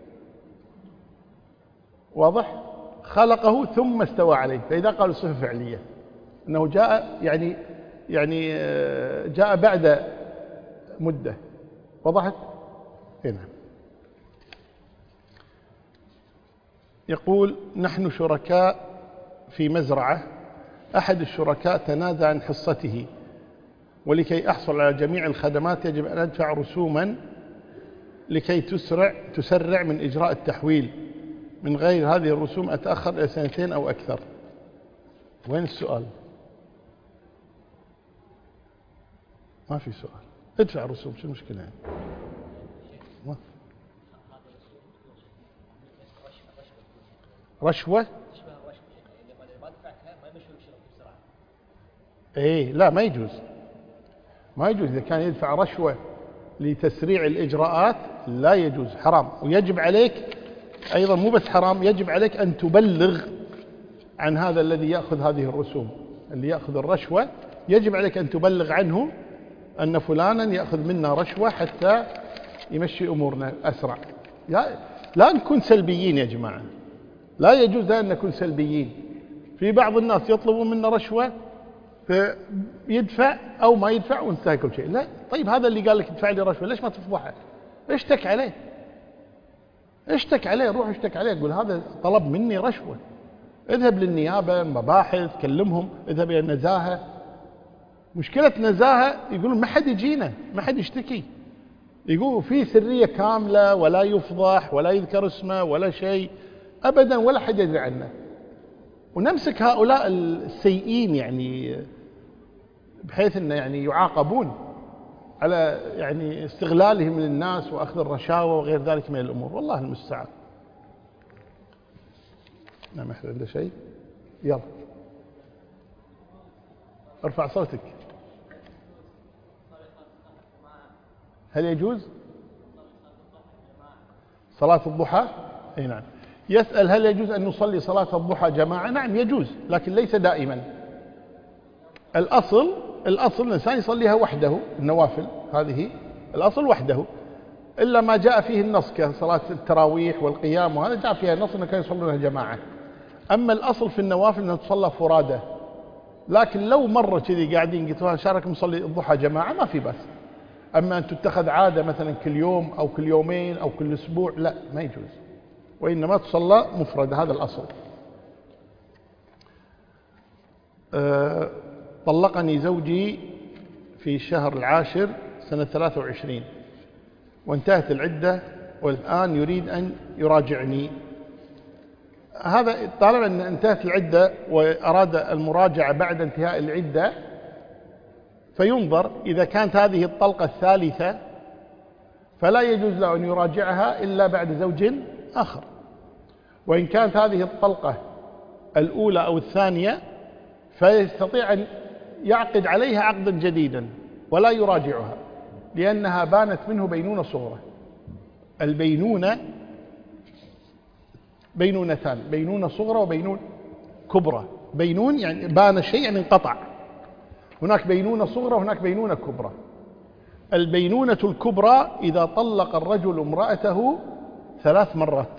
واضح؟ خلقه ثم استوى عليه، فإذا قالوا صفة فعلية أنه جاء يعني يعني جاء بعد مدة. وضحت؟ هنا يقول نحن شركاء في مزرعة، أحد الشركاء تنازع عن حصته، ولكي أحصل على جميع الخدمات يجب أن أدفع رسوما لكي تسرع تسرع من إجراء التحويل، من غير هذه الرسوم أتأخر إلى سنتين أو أكثر. وين السؤال؟ ما في سؤال، ادفع رسوم، شو المشكلة يعني؟ ما. رشوة؟ ايه لا، ما يجوز، ما يجوز. إذا كان يدفع رشوة لتسريع الإجراءات لا يجوز، حرام. ويجب عليك أيضا، مو بس حرام، يجب عليك أن تبلغ عن هذا الذي يأخذ هذه الرسوم، اللي يأخذ الرشوة يجب عليك أن تبلغ عنه أن فلانا يأخذ منا رشوة حتى يمشي أمورنا أسرع. لا نكون سلبيين يا جماعة، لا يجوز أن نكون سلبيين. في بعض الناس يطلبون منا رشوة فيدفع أو ما يدفع وانتهى كل شيء. لا، طيب هذا اللي قال لك ادفع لي رشوة ليش ما تفضحه؟ اشتك عليه، اشتك عليه، روح اشتك عليه، قول هذا طلب مني رشوة. اذهب للنيابة، مباحث، كلمهم، اذهب إلى النزاهة. مشكلة نزاهة يقولون ما حد يجينا، ما حد يشتكي، يقول في سرية كاملة ولا يفضح ولا يذكر اسمه ولا شيء أبدا، ولا حد يدري عنه. ونمسك هؤلاء السيئين يعني بحيث أنه يعني يعاقبون على يعني استغلالهم للناس وأخذ الرشاوى وغير ذلك من الأمور، والله المستعان. نعم، أحد عنده شيء؟ يلا ارفع صوتك. هل يجوز صلاة الضحى؟ اي نعم. يسأل هل يجوز أن نصلي صلاة الضحى جماعة؟ نعم يجوز، لكن ليس دائما، الأصل الأصل الإنسان يصليها وحده، النوافل هذه الأصل وحده، إلا ما جاء فيه النص كصلاة التراويح والقيام، وهذا جاء فيها النص أنه كانوا يصلونها جماعة. أما الأصل في النوافل أنها تصلى فرادى، لكن لو مرة كذي قاعدين قلت شارك مصلي الضحى جماعة ما في بس. أما أن تتخذ عادة مثلا كل يوم أو كل يومين أو كل أسبوع لا، ما يجوز، وإنما تصلى مفردة، هذا الأصل. أه طلقني زوجي في الشهر العاشر سنة ثلاثة وعشرين وانتهت العدة والآن يريد أن يراجعني. هذا طالما أن انتهت العدة وأراد المراجعة بعد انتهاء العدة فينظر، إذا كانت هذه الطلقة الثالثة فلا يجوز له أن يراجعها إلا بعد زوج آخر، وإن كانت هذه الطلقة الأولى أو الثانية فيستطيع أن يعقد عليها عقدا جديدا ولا يراجعها، لأنها بانت منه بينونة صغرى. البينونة بينونتان، بينونة صغرى وبينونة كبرى. بينون يعني بان الشيء يعني انقطع، هناك بينونة صغرى وهناك بينونة كبرى. البينونة الكبرى إذا طلق الرجل امرأته ثلاث مرات،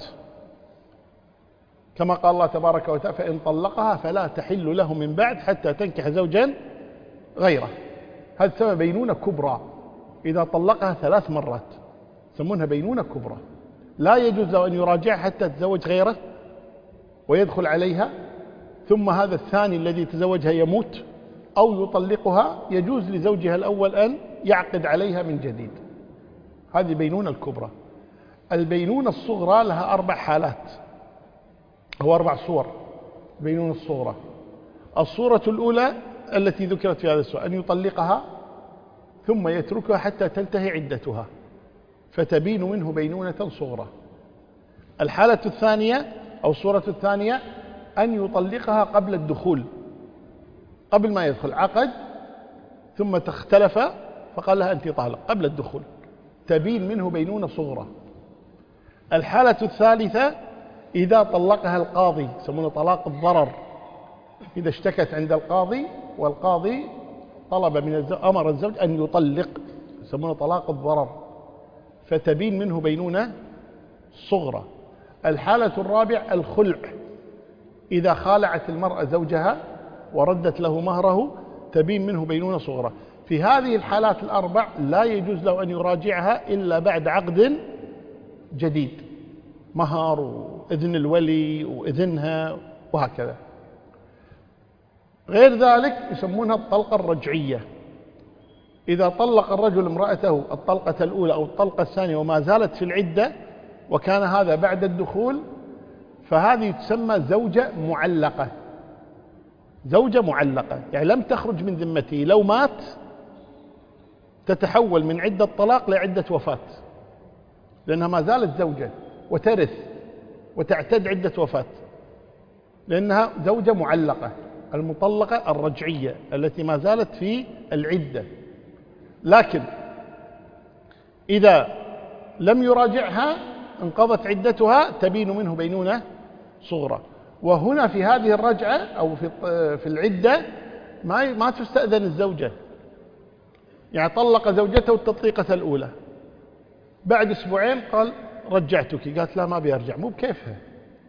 كما قال الله تبارك وتعالى فإن طلقها فلا تحل له من بعد حتى تنكح زوجا غيره. هذا تسمى بينونة كبرى، إذا طلقها ثلاث مرات يسمونها بينونة كبرى، لا يجوز له أن يراجعها حتى تتزوج غيره ويدخل عليها، ثم هذا الثاني الذي تزوجها يموت أو يطلقها، يجوز لزوجها الأول أن يعقد عليها من جديد. هذه بينونة الكبرى. البينونة الصغرى لها أربع حالات أو أربع صور. بينونة الصغرى، الصورة الأولى التي ذكرت في هذا السؤال أن يطلقها ثم يتركها حتى تنتهي عدتها فتبين منه بينونة صغرى. الحالة الثانية أو الصورة الثانية أن يطلقها قبل الدخول، قبل ما يدخل عقد ثم تختلف فقال لها أنت طالق قبل الدخول، تبين منه بينونة صغرى. الحالة الثالثة إذا طلقها القاضي، يسمونه طلاق الضرر، إذا اشتكت عند القاضي والقاضي طلب من الزوج أمر الزوج أن يطلق، يسمونه طلاق الضرر، فتبين منه بينونة صغرى. الحالة الرابعة الخلع، إذا خالعت المرأة زوجها وردت له مهره تبين منه بينونة صغرى. في هذه الحالات الأربع لا يجوز له أن يراجعها إلا بعد عقد جديد، مهر وإذن الولي وإذنها وهكذا. غير ذلك يسمونها الطلقة الرجعية، إذا طلق الرجل امرأته الطلقة الأولى أو الطلقة الثانية وما زالت في العدة وكان هذا بعد الدخول، فهذه تسمى زوجة معلقة. زوجة معلقة يعني لم تخرج من ذمته، لو مات تتحول من عدة طلاق لعدة وفاة، لأنها ما زالت زوجة وترث وتعتد عدة وفاة، لأنها زوجة معلقة. المطلقة الرجعية التي ما زالت في العدة، لكن إذا لم يراجعها انقضت عدتها تبين منه بينونة صغرى. وهنا في هذه الرجعة أو في في العدة ما ما تستأذن الزوجة، يعني طلق زوجته التطليقة الأولى، بعد أسبوعين قال رجعتك، قالت لا ما بيرجع، مو بكيفها،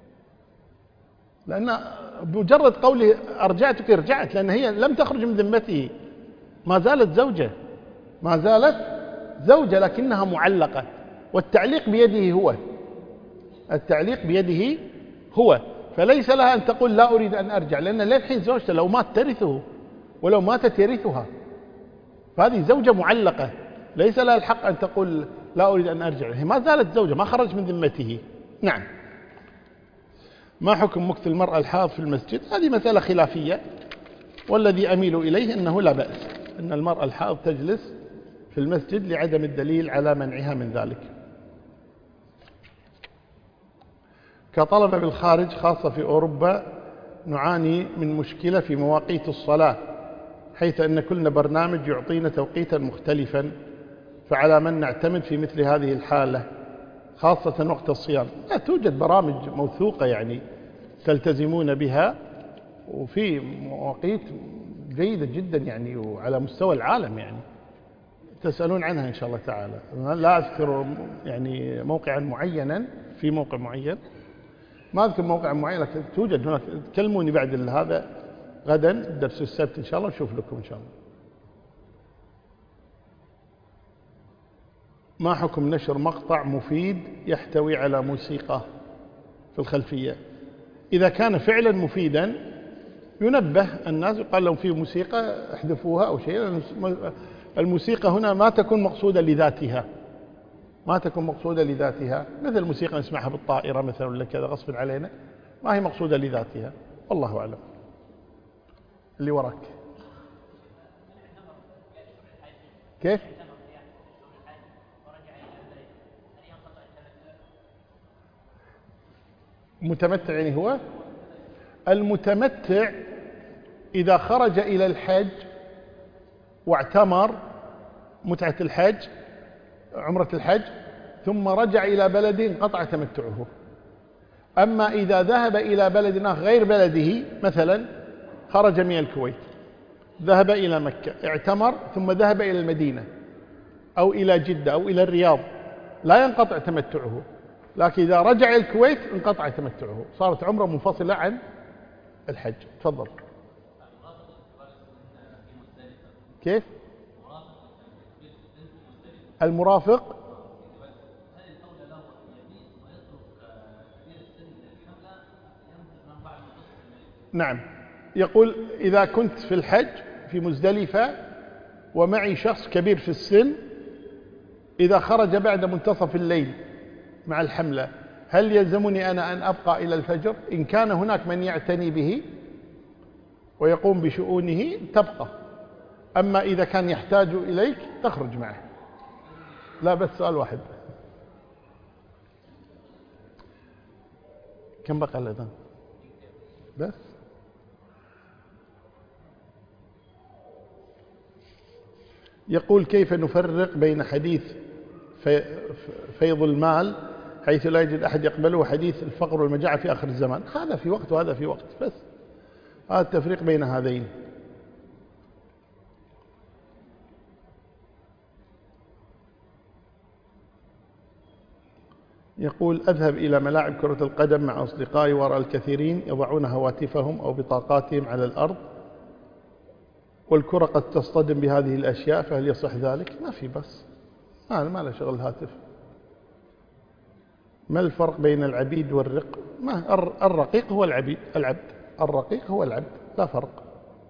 لأن بمجرد قوله أرجعتك رجعت، لأن هي لم تخرج من ذمته، ما زالت زوجة، ما زالت زوجة لكنها معلقة، والتعليق بيده هو، التعليق بيده هو، فليس لها أن تقول لا أريد أن أرجع، لأن للحين زوجته لو مات ترثه ولو ماتت يرثها، فهذه زوجة معلقة ليس لها الحق أن تقول لا أريد أن أرجع، هي ما زالت زوجة ما خرج من ذمته. نعم. ما حكم مكث المرأة الحائض في المسجد؟ هذه مسألة خلافية، والذي أميل إليه أنه لا بأس أن المرأة الحائض تجلس في المسجد لعدم الدليل على منعها من ذلك. كطلبة بالخارج خاصة في أوروبا نعاني من مشكلة في مواقيت الصلاة، حيث أن كل برنامج يعطينا توقيتا مختلفا، فعلى من نعتمد في مثل هذه الحالة خاصة وقت الصيام؟ لا توجد برامج موثوقة يعني تلتزمون بها، وفي مواقيت جيدة جدا يعني، وعلى مستوى العالم يعني، تسألون عنها إن شاء الله تعالى. لا أذكر يعني موقعا معينا، في موقع معين ما أذكر موقع معين، لكن توجد هناك. تكلموني بعد هذا غدا درس السبت إن شاء الله، نشوف لكم إن شاء الله. ما حكم نشر مقطع مفيد يحتوي على موسيقى في الخلفية؟ إذا كان فعلا مفيدا ينبه الناس، يقال لهم في موسيقى احذفوها أو شيء. الموسيقى هنا ما تكون مقصودة لذاتها، ما تكون مقصودة لذاتها، مثل الموسيقى نسمعها بالطائرة مثلا ولا كذا غصب علينا، ما هي مقصودة لذاتها. والله أعلم. اللي وراك كيف؟ متمتع يعني هو المتمتع إذا خرج إلى الحج واعتمر متعة الحج عمرة الحج ثم رجع إلى بلده انقطع تمتعه. أما إذا ذهب إلى بلد آخر غير بلده، مثلا خرج من الكويت ذهب إلى مكة اعتمر ثم ذهب إلى المدينة أو إلى جدة أو إلى الرياض، لا ينقطع تمتعه. لكن إذا رجع الكويت انقطع تمتعه، صارت عمرة منفصلة عن الحج. تفضل. كيف؟ المرافق نعم، يقول إذا كنت في الحج في مزدلفة ومعي شخص كبير في السن، إذا خرج بعد منتصف الليل مع الحملة هل يلزمني أنا أن أبقى إلى الفجر؟ إن كان هناك من يعتني به ويقوم بشؤونه تبقى، أما إذا كان يحتاج إليك تخرج معه. لا بس سؤال واحد. كم بقى الأذان؟ بس يقول كيف نفرق بين حديث فيض المال حيث لا يجد أحد يقبله وحديث الفقر والمجاعة في آخر الزمان؟ هذا في وقت وهذا في وقت، بس هذا التفريق بين هذين. يقول أذهب إلى ملاعب كرة القدم مع أصدقائي وأرى الكثيرين يضعون هواتفهم أو بطاقاتهم على الأرض والكرة قد تصطدم بهذه الأشياء، فهل يصح ذلك؟ ما في بس، ما ما له شغل هاتف. ما الفرق بين العبيد والرق؟ ما الرقيق هو العبيد، العبد الرقيق هو العبد، لا فرق.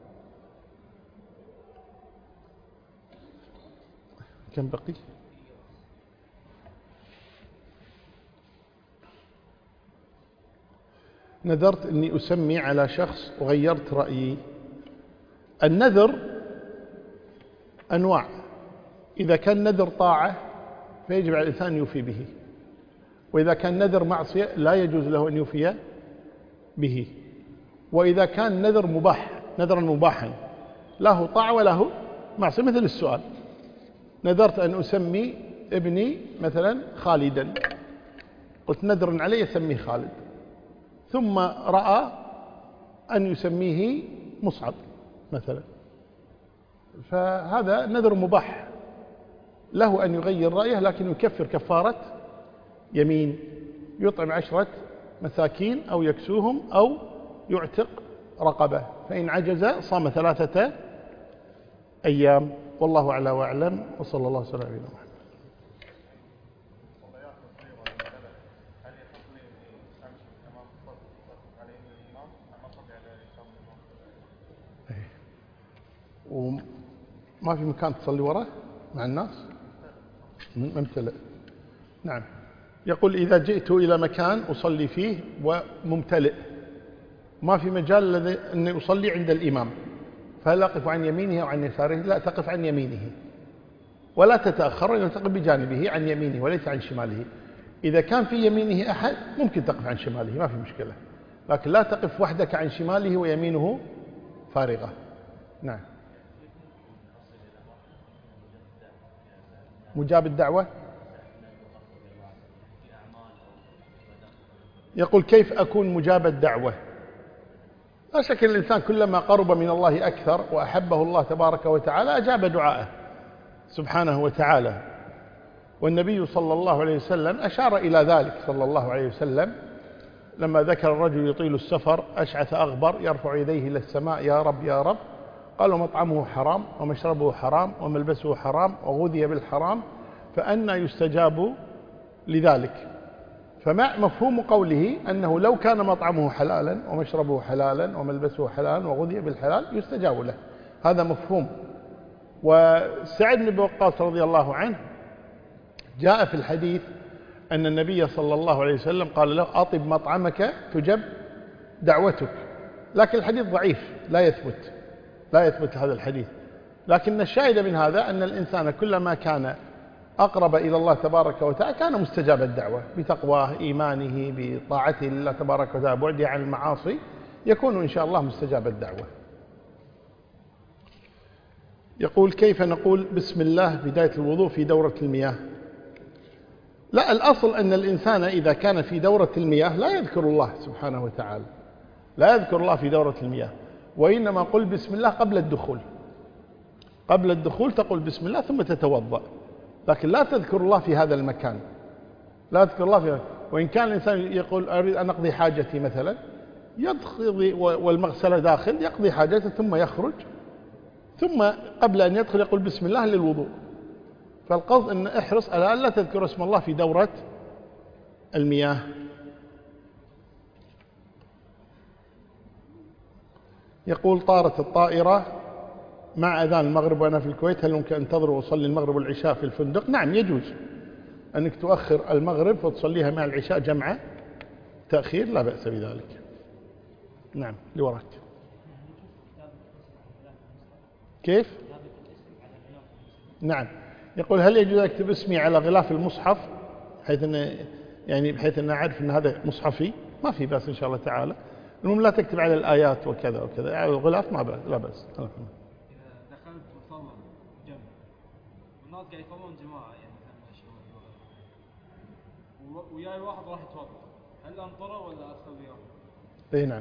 كم بقي؟ نذرت أني أسمي على شخص وغيرت رأيي. النذر أنواع، إذا كان نذر طاعة فيجب على الإنسان أن يوفي به، وإذا كان نذر معصية لا يجوز له أن يوفي به، وإذا كان نذر مباح نذرا مباحا له طاعة وله معصية، مثل السؤال نذرت أن أسمي ابني مثلا خالدا، قلت نذر علي أسميه خالد، ثم رأى أن يسميه مصعب مثلا، فهذا نذر مباح له أن يغير رأيه، لكن يكفر كفارة يمين، يطعم عشرة مساكين أو يكسوهم أو يعتق رقبة، فإن عجز صام ثلاثة أيام. والله أعلى وأعلم، وصلى الله وسلم على نبينا محمد. وما في مكان تصلي وراه مع الناس ممتلئ. نعم. يقول إذا جئت إلى مكان أصلي فيه وممتلئ ما في مجال أن أصلي عند الإمام، فهل أقف عن يمينه أو عن يساره؟ لا، تقف عن يمينه ولا تتأخر، وإنما تقف بجانبه عن يمينه وليس عن شماله. إذا كان في يمينه أحد ممكن تقف عن شماله، ما في مشكلة، لكن لا تقف وحدك عن شماله ويمينه فارغة. نعم. مجاب الدعوة. يقول كيف أكون مجاب الدعوة؟ لا شك أن الإنسان كلما قرب من الله أكثر وأحبه الله تبارك وتعالى أجاب دعاءه سبحانه وتعالى. والنبي صلى الله عليه وسلم أشار إلى ذلك صلى الله عليه وسلم لما ذكر الرجل يطيل السفر أشعث أغبر يرفع يديه إلى السماء يا رب يا رب، قالوا مطعمه حرام ومشربه حرام وملبسه حرام وغذي بالحرام فأنى يستجاب لذلك. فما مفهوم قوله أنه لو كان مطعمه حلالا ومشربه حلالا وملبسه حلالا وغذي بالحلال يستجاب له، هذا مفهوم. وسعد بن وقاص رضي الله عنه جاء في الحديث أن النبي صلى الله عليه وسلم قال له أطب مطعمك تجب دعوتك، لكن الحديث ضعيف لا يثبت لا يثبت هذا الحديث. لكن الشاهد من هذا أن الإنسان كلما كان أقرب إلى الله تبارك وتعالى كان مستجاب الدعوة بتقواه إيمانه بطاعته لله تبارك وتعالى بعده عن المعاصي، يكون إن شاء الله مستجاب الدعوة. يقول كيف نقول بسم الله بداية الوضوء في دورة المياه؟ لا، الأصل أن الإنسان إذا كان في دورة المياه لا يذكر الله سبحانه وتعالى، لا يذكر الله في دورة المياه، وإنما قل بسم الله قبل الدخول. قبل الدخول تقول بسم الله ثم تتوضأ، لكن لا تذكر الله في هذا المكان، لا تذكر الله في هذا. وإن كان الإنسان يقول أريد أن أقضي حاجتي مثلا يقضي والمغسلة داخل يقضي حاجته ثم يخرج، ثم قبل أن يدخل يقول بسم الله للوضوء. فالقصد أن احرص على أن لا تذكر اسم الله في دورة المياه. يقول طارت الطائرة مع أذان المغرب وأنا في الكويت، هل ممكن أنتظر وأصلي المغرب والعشاء في الفندق؟ نعم يجوز أنك تؤخر المغرب وتصليها مع العشاء جمعة تأخير، لا بأس بذلك. نعم لوراك. كيف؟ نعم. يقول هل يجوز أكتب اسمي على غلاف المصحف بحيث أن يعني بحيث أن أعرف أن هذا مصحفي؟ ما في بأس إن شاء الله تعالى. المهم لا تكتب على الآيات وكذا وكذا، على الغلاف ما بأس، لا بأس. إذا دخلت مصلى جمع والناس قاعد يصلون جماعة يعني مثلا وياي واحد راح يتوضأ، هل أنطره ولا أدخل وياه؟ إي نعم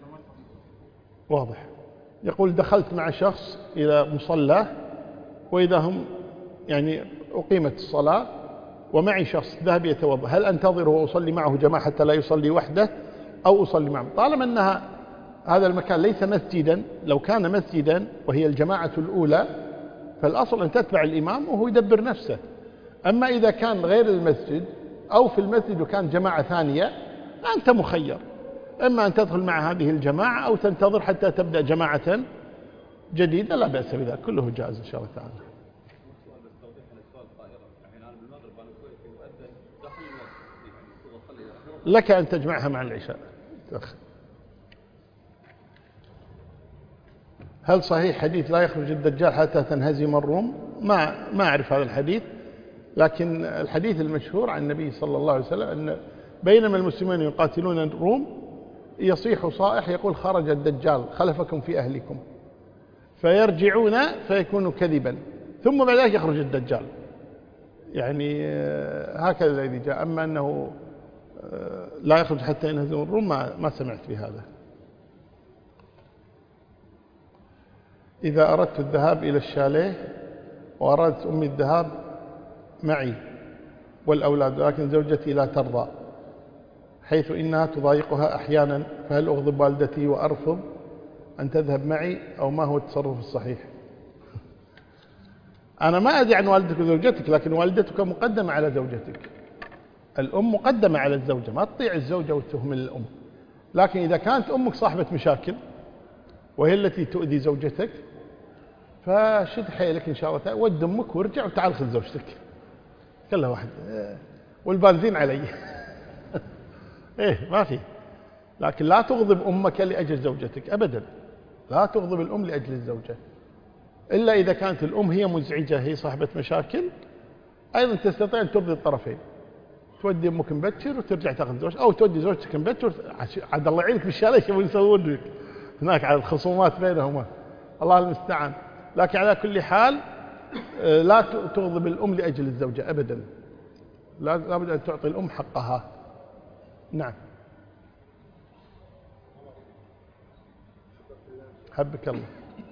واضح. يقول دخلت مع شخص إلى مصلى وإذا هم يعني أقيمت الصلاة ومعي شخص ذهب يتوضأ، هل أنتظره وأصلي معه جماعة حتى لا يصلي وحده أو أصلي معه؟ طالما أنها هذا المكان ليس مسجدا، لو كان مسجدا وهي الجماعة الأولى فالأصل أن تتبع الإمام وهو يدبر نفسه. أما إذا كان غير المسجد أو في المسجد وكان جماعة ثانية أنت مخير، إما أن تدخل مع هذه الجماعة أو تنتظر حتى تبدأ جماعة جديدة، لا بأس بذلك، كله جائز إن شاء الله تعالى. لك أن تجمعها مع العشاء. هل صحيح حديث لا يخرج الدجال حتى تنهزم الروم؟ ما ما أعرف هذا الحديث، لكن الحديث المشهور عن النبي صلى الله عليه وسلم أن بينما المسلمين يقاتلون الروم يصيح صائح يقول خرج الدجال خلفكم في أهلكم، فيرجعون فيكون كذبا ثم بعد ذلك يخرج الدجال. يعني هكذا الذي جاء. أما أنه لا يخرج حتى ينهزم الروم ما, ما سمعت في هذا. إذا أردت الذهاب إلى الشاليه وأردت أمي الذهاب معي والأولاد لكن زوجتي لا ترضى حيث إنها تضايقها أحيانا، فهل أغضب والدتي وأرفض أن تذهب معي أو ما هو التصرف الصحيح؟ أنا ما أدري عن والدتك وزوجتك، لكن والدتك مقدمة على زوجتك، الأم مقدمة على الزوجة، ما تطيع الزوجة وتهمل الأم. لكن إذا كانت أمك صاحبة مشاكل وهي التي تؤذي زوجتك فشد حيلك إن شاء الله تعالى، ود أمك وارجع وتعال خذ زوجتك، كلها واحد والبنزين علي. إيه ما في. لكن لا تغضب أمك لأجل زوجتك أبدا، لا تغضب الأم لأجل الزوجة، إلا إذا كانت الأم هي مزعجة هي صاحبة مشاكل. أيضا تستطيع أن ترضي الطرفين، تودي أمك مبكر وترجع تأخذ زوجتك، أو تودي زوجتك مبكر عاد الله يعينك بالشارع يبون يسوون لك هناك على الخصومات بينهما، الله المستعان. لكن على كل حال لا تغضب الأم لأجل الزوجة أبدا، لا بد أن تعطي الأم حقها. نعم. حبك الله.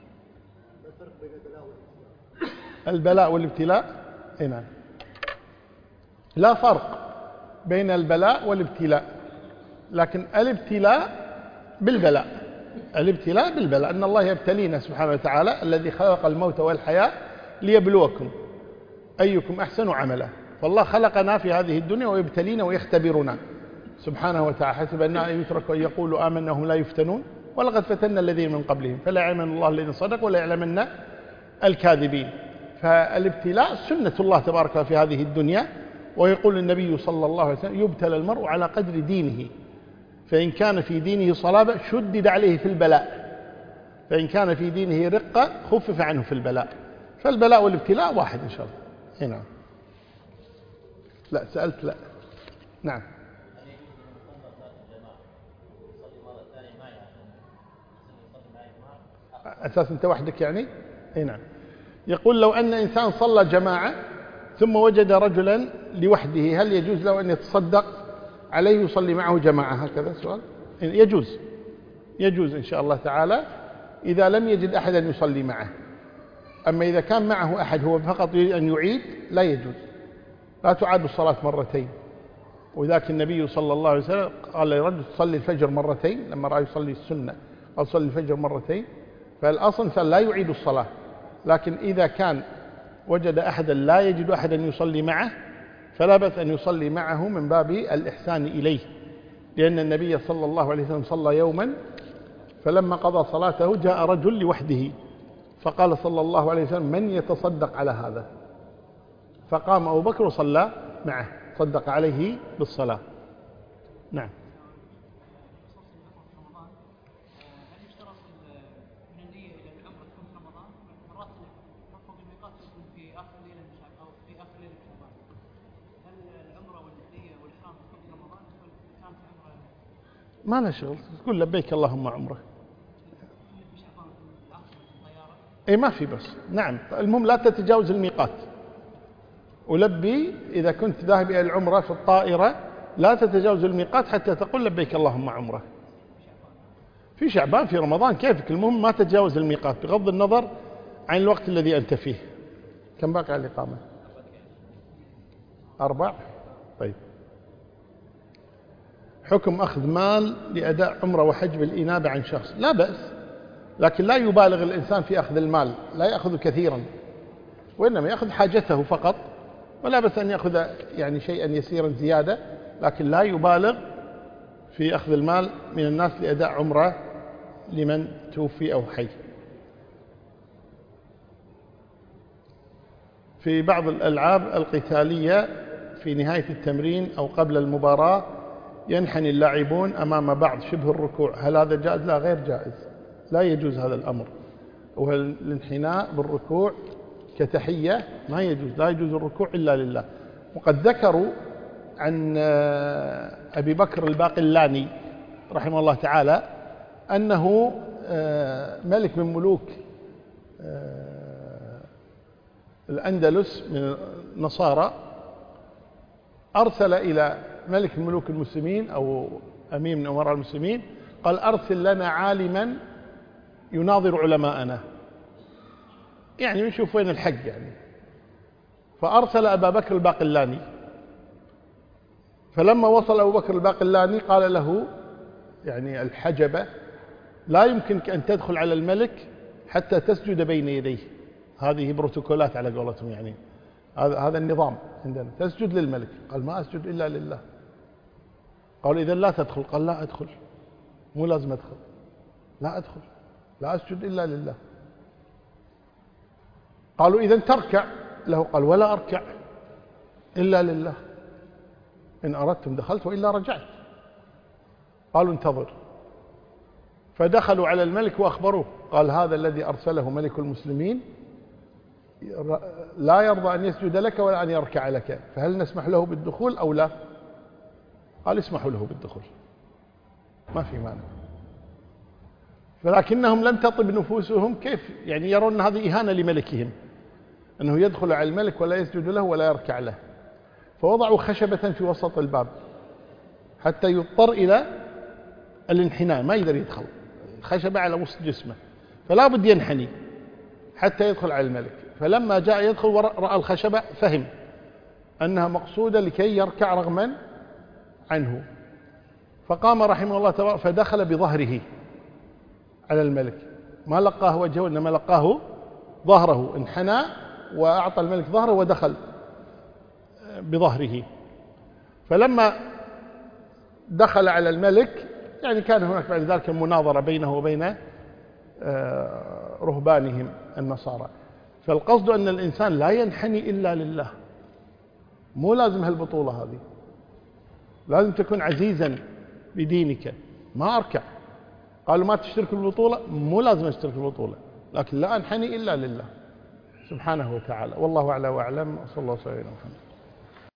البلاء والابتلاء؟ اي نعم، لا فرق بين البلاء والابتلاء، لكن الابتلاء بالبلاء، الابتلاء بالبلاء، أن الله يبتلينا سبحانه وتعالى، الذي خلق الموت والحياة ليبلوكم أيكم أحسن عملا. فالله خلقنا في هذه الدنيا ويبتلينا ويختبرنا سبحانه وتعالى. حسب أن يتركوا أن يقولوا آمنا وهم لا يفتنون ولقد فتنا الذين من قبلهم فلا يعلمن الله الذين صدقوا ولا يعلمن الكاذبين. فالابتلاء سنة الله تبارك وتعالى في هذه الدنيا. ويقول النبي صلى الله عليه وسلم: يبتلى المرء على قدر دينه، فإن كان في دينه صلابة شدد عليه في البلاء، فإن كان في دينه رقة خفف عنه في البلاء. فالبلاء والابتلاء واحد إن شاء الله. نعم. لا سألت لا. نعم. أساس أنت وحدك يعني؟ اي نعم. يقول: لو أن إنسان صلى جماعة ثم وجد رجلا لوحده، هل يجوز له أن يتصدق عليه يصلي معه جماعة؟ هكذا سؤال. يجوز، يجوز إن شاء الله تعالى إذا لم يجد أحدا يصلي معه. أما إذا كان معه أحد هو فقط يريد أن يعيد لا يجوز، لا تعاد الصلاة مرتين. وذاك النبي صلى الله عليه وسلم قال لرجل: تصلي الفجر مرتين، لما رأى يصلي السنة قال: صلي الفجر مرتين. فالأصل لا يعيد الصلاة، لكن إذا كان وجد أحدا لا يجد أحدا يصلي معه فلا بأس أن يصلي معه من باب الإحسان إليه، لأن النبي صلى الله عليه وسلم صلى يوما فلما قضى صلاته جاء رجل لوحده فقال صلى الله عليه وسلم: من يتصدق على هذا؟ فقام أبو بكر وصلى معه، صدق عليه بالصلاة. نعم. ما له شغل، تقول لبيك اللهم عمره. اي ما في بس. نعم، المهم لا تتجاوز الميقات. ولبي إذا كنت ذاهب إلى العمرة في الطائرة لا تتجاوز الميقات حتى تقول لبيك اللهم عمره. في شعبان، في رمضان، كيفك، المهم ما تتجاوز الميقات بغض النظر عن الوقت الذي أنت فيه. كم باقي على الإقامة؟ أربع. طيب. حكم أخذ مال لأداء عمرة وحج بالإنابة عن شخص: لا بأس، لكن لا يبالغ الإنسان في أخذ المال، لا يأخذ كثيرا، وإنما يأخذ حاجته فقط، ولا بأس أن يأخذ يعني شيئا يسيرا زيادة، لكن لا يبالغ في أخذ المال من الناس لأداء عمرة لمن توفي أو حي. في بعض الألعاب القتالية في نهاية التمرين أو قبل المباراة ينحني اللاعبون أمام بعض شبه الركوع، هل هذا جائز؟ لا، غير جائز، لا يجوز هذا الأمر. والانحناء بالركوع كتحية ما يجوز، لا يجوز الركوع إلا لله. وقد ذكروا عن أبي بكر الباقلاني رحمه الله تعالى أنه ملك من ملوك الأندلس من النصارى أرسل إلى ملك من ملوك المسلمين أو أمير من أمراء المسلمين، قال: أرسل لنا عالما يناظر علماءنا، يعني نشوف وين الحق يعني. فأرسل أبا بكر الباقلاني، فلما وصل أبو بكر الباقلاني قال له يعني الحجبة: لا يمكنك أن تدخل على الملك حتى تسجد بين يديه. هذه بروتوكولات على قولتهم، يعني هذا هذا النظام عندنا، تسجد للملك. قال: ما أسجد إلا لله. قال: إذا لا تدخل. قال: لا أدخل، مو لازم أدخل، لا أدخل، لا أسجد إلا لله. قالوا: إذا تركع له. قال: ولا أركع إلا لله، إن أردتم دخلت وإلا رجعت. قالوا: انتظر. فدخلوا على الملك وأخبروه، قال: هذا الذي أرسله ملك المسلمين لا يرضى أن يسجد لك ولا أن يركع لك، فهل نسمح له بالدخول أو لا؟ قال: اسمحوا له بالدخول، ما في مانع. فلكنهم لم تطب نفوسهم، كيف يعني يرون هذه إهانة لملكهم، أنه يدخل على الملك ولا يسجد له ولا يركع له. فوضعوا خشبة في وسط الباب حتى يضطر إلى الانحناء، ما يقدر يدخل، خشبة على وسط جسمه، فلا بد ينحني حتى يدخل على الملك. فلما جاء يدخل ورأى الخشبة فهم أنها مقصودة لكي يركع رغما عنه، فقام رحمه الله تبارك فدخل بظهره على الملك، ما لقاه وجهه إنما لقاه ظهره، انحنى وأعطى الملك ظهره ودخل بظهره. فلما دخل على الملك يعني كان هناك بعد ذلك مناظرة بينه وبين رهبانهم النصارى. فالقصد أن الإنسان لا ينحني إلا لله، مو لازم هالبطولة هذه، لازم تكون عزيزا بدينك. ما أركع، قالوا ما تشترك بالبطولة، مو لازم أشترك بالبطولة، لكن لا أنحني إلا لله سبحانه وتعالى. والله أعلى وأعلم، وصلى الله وسلم على محمد.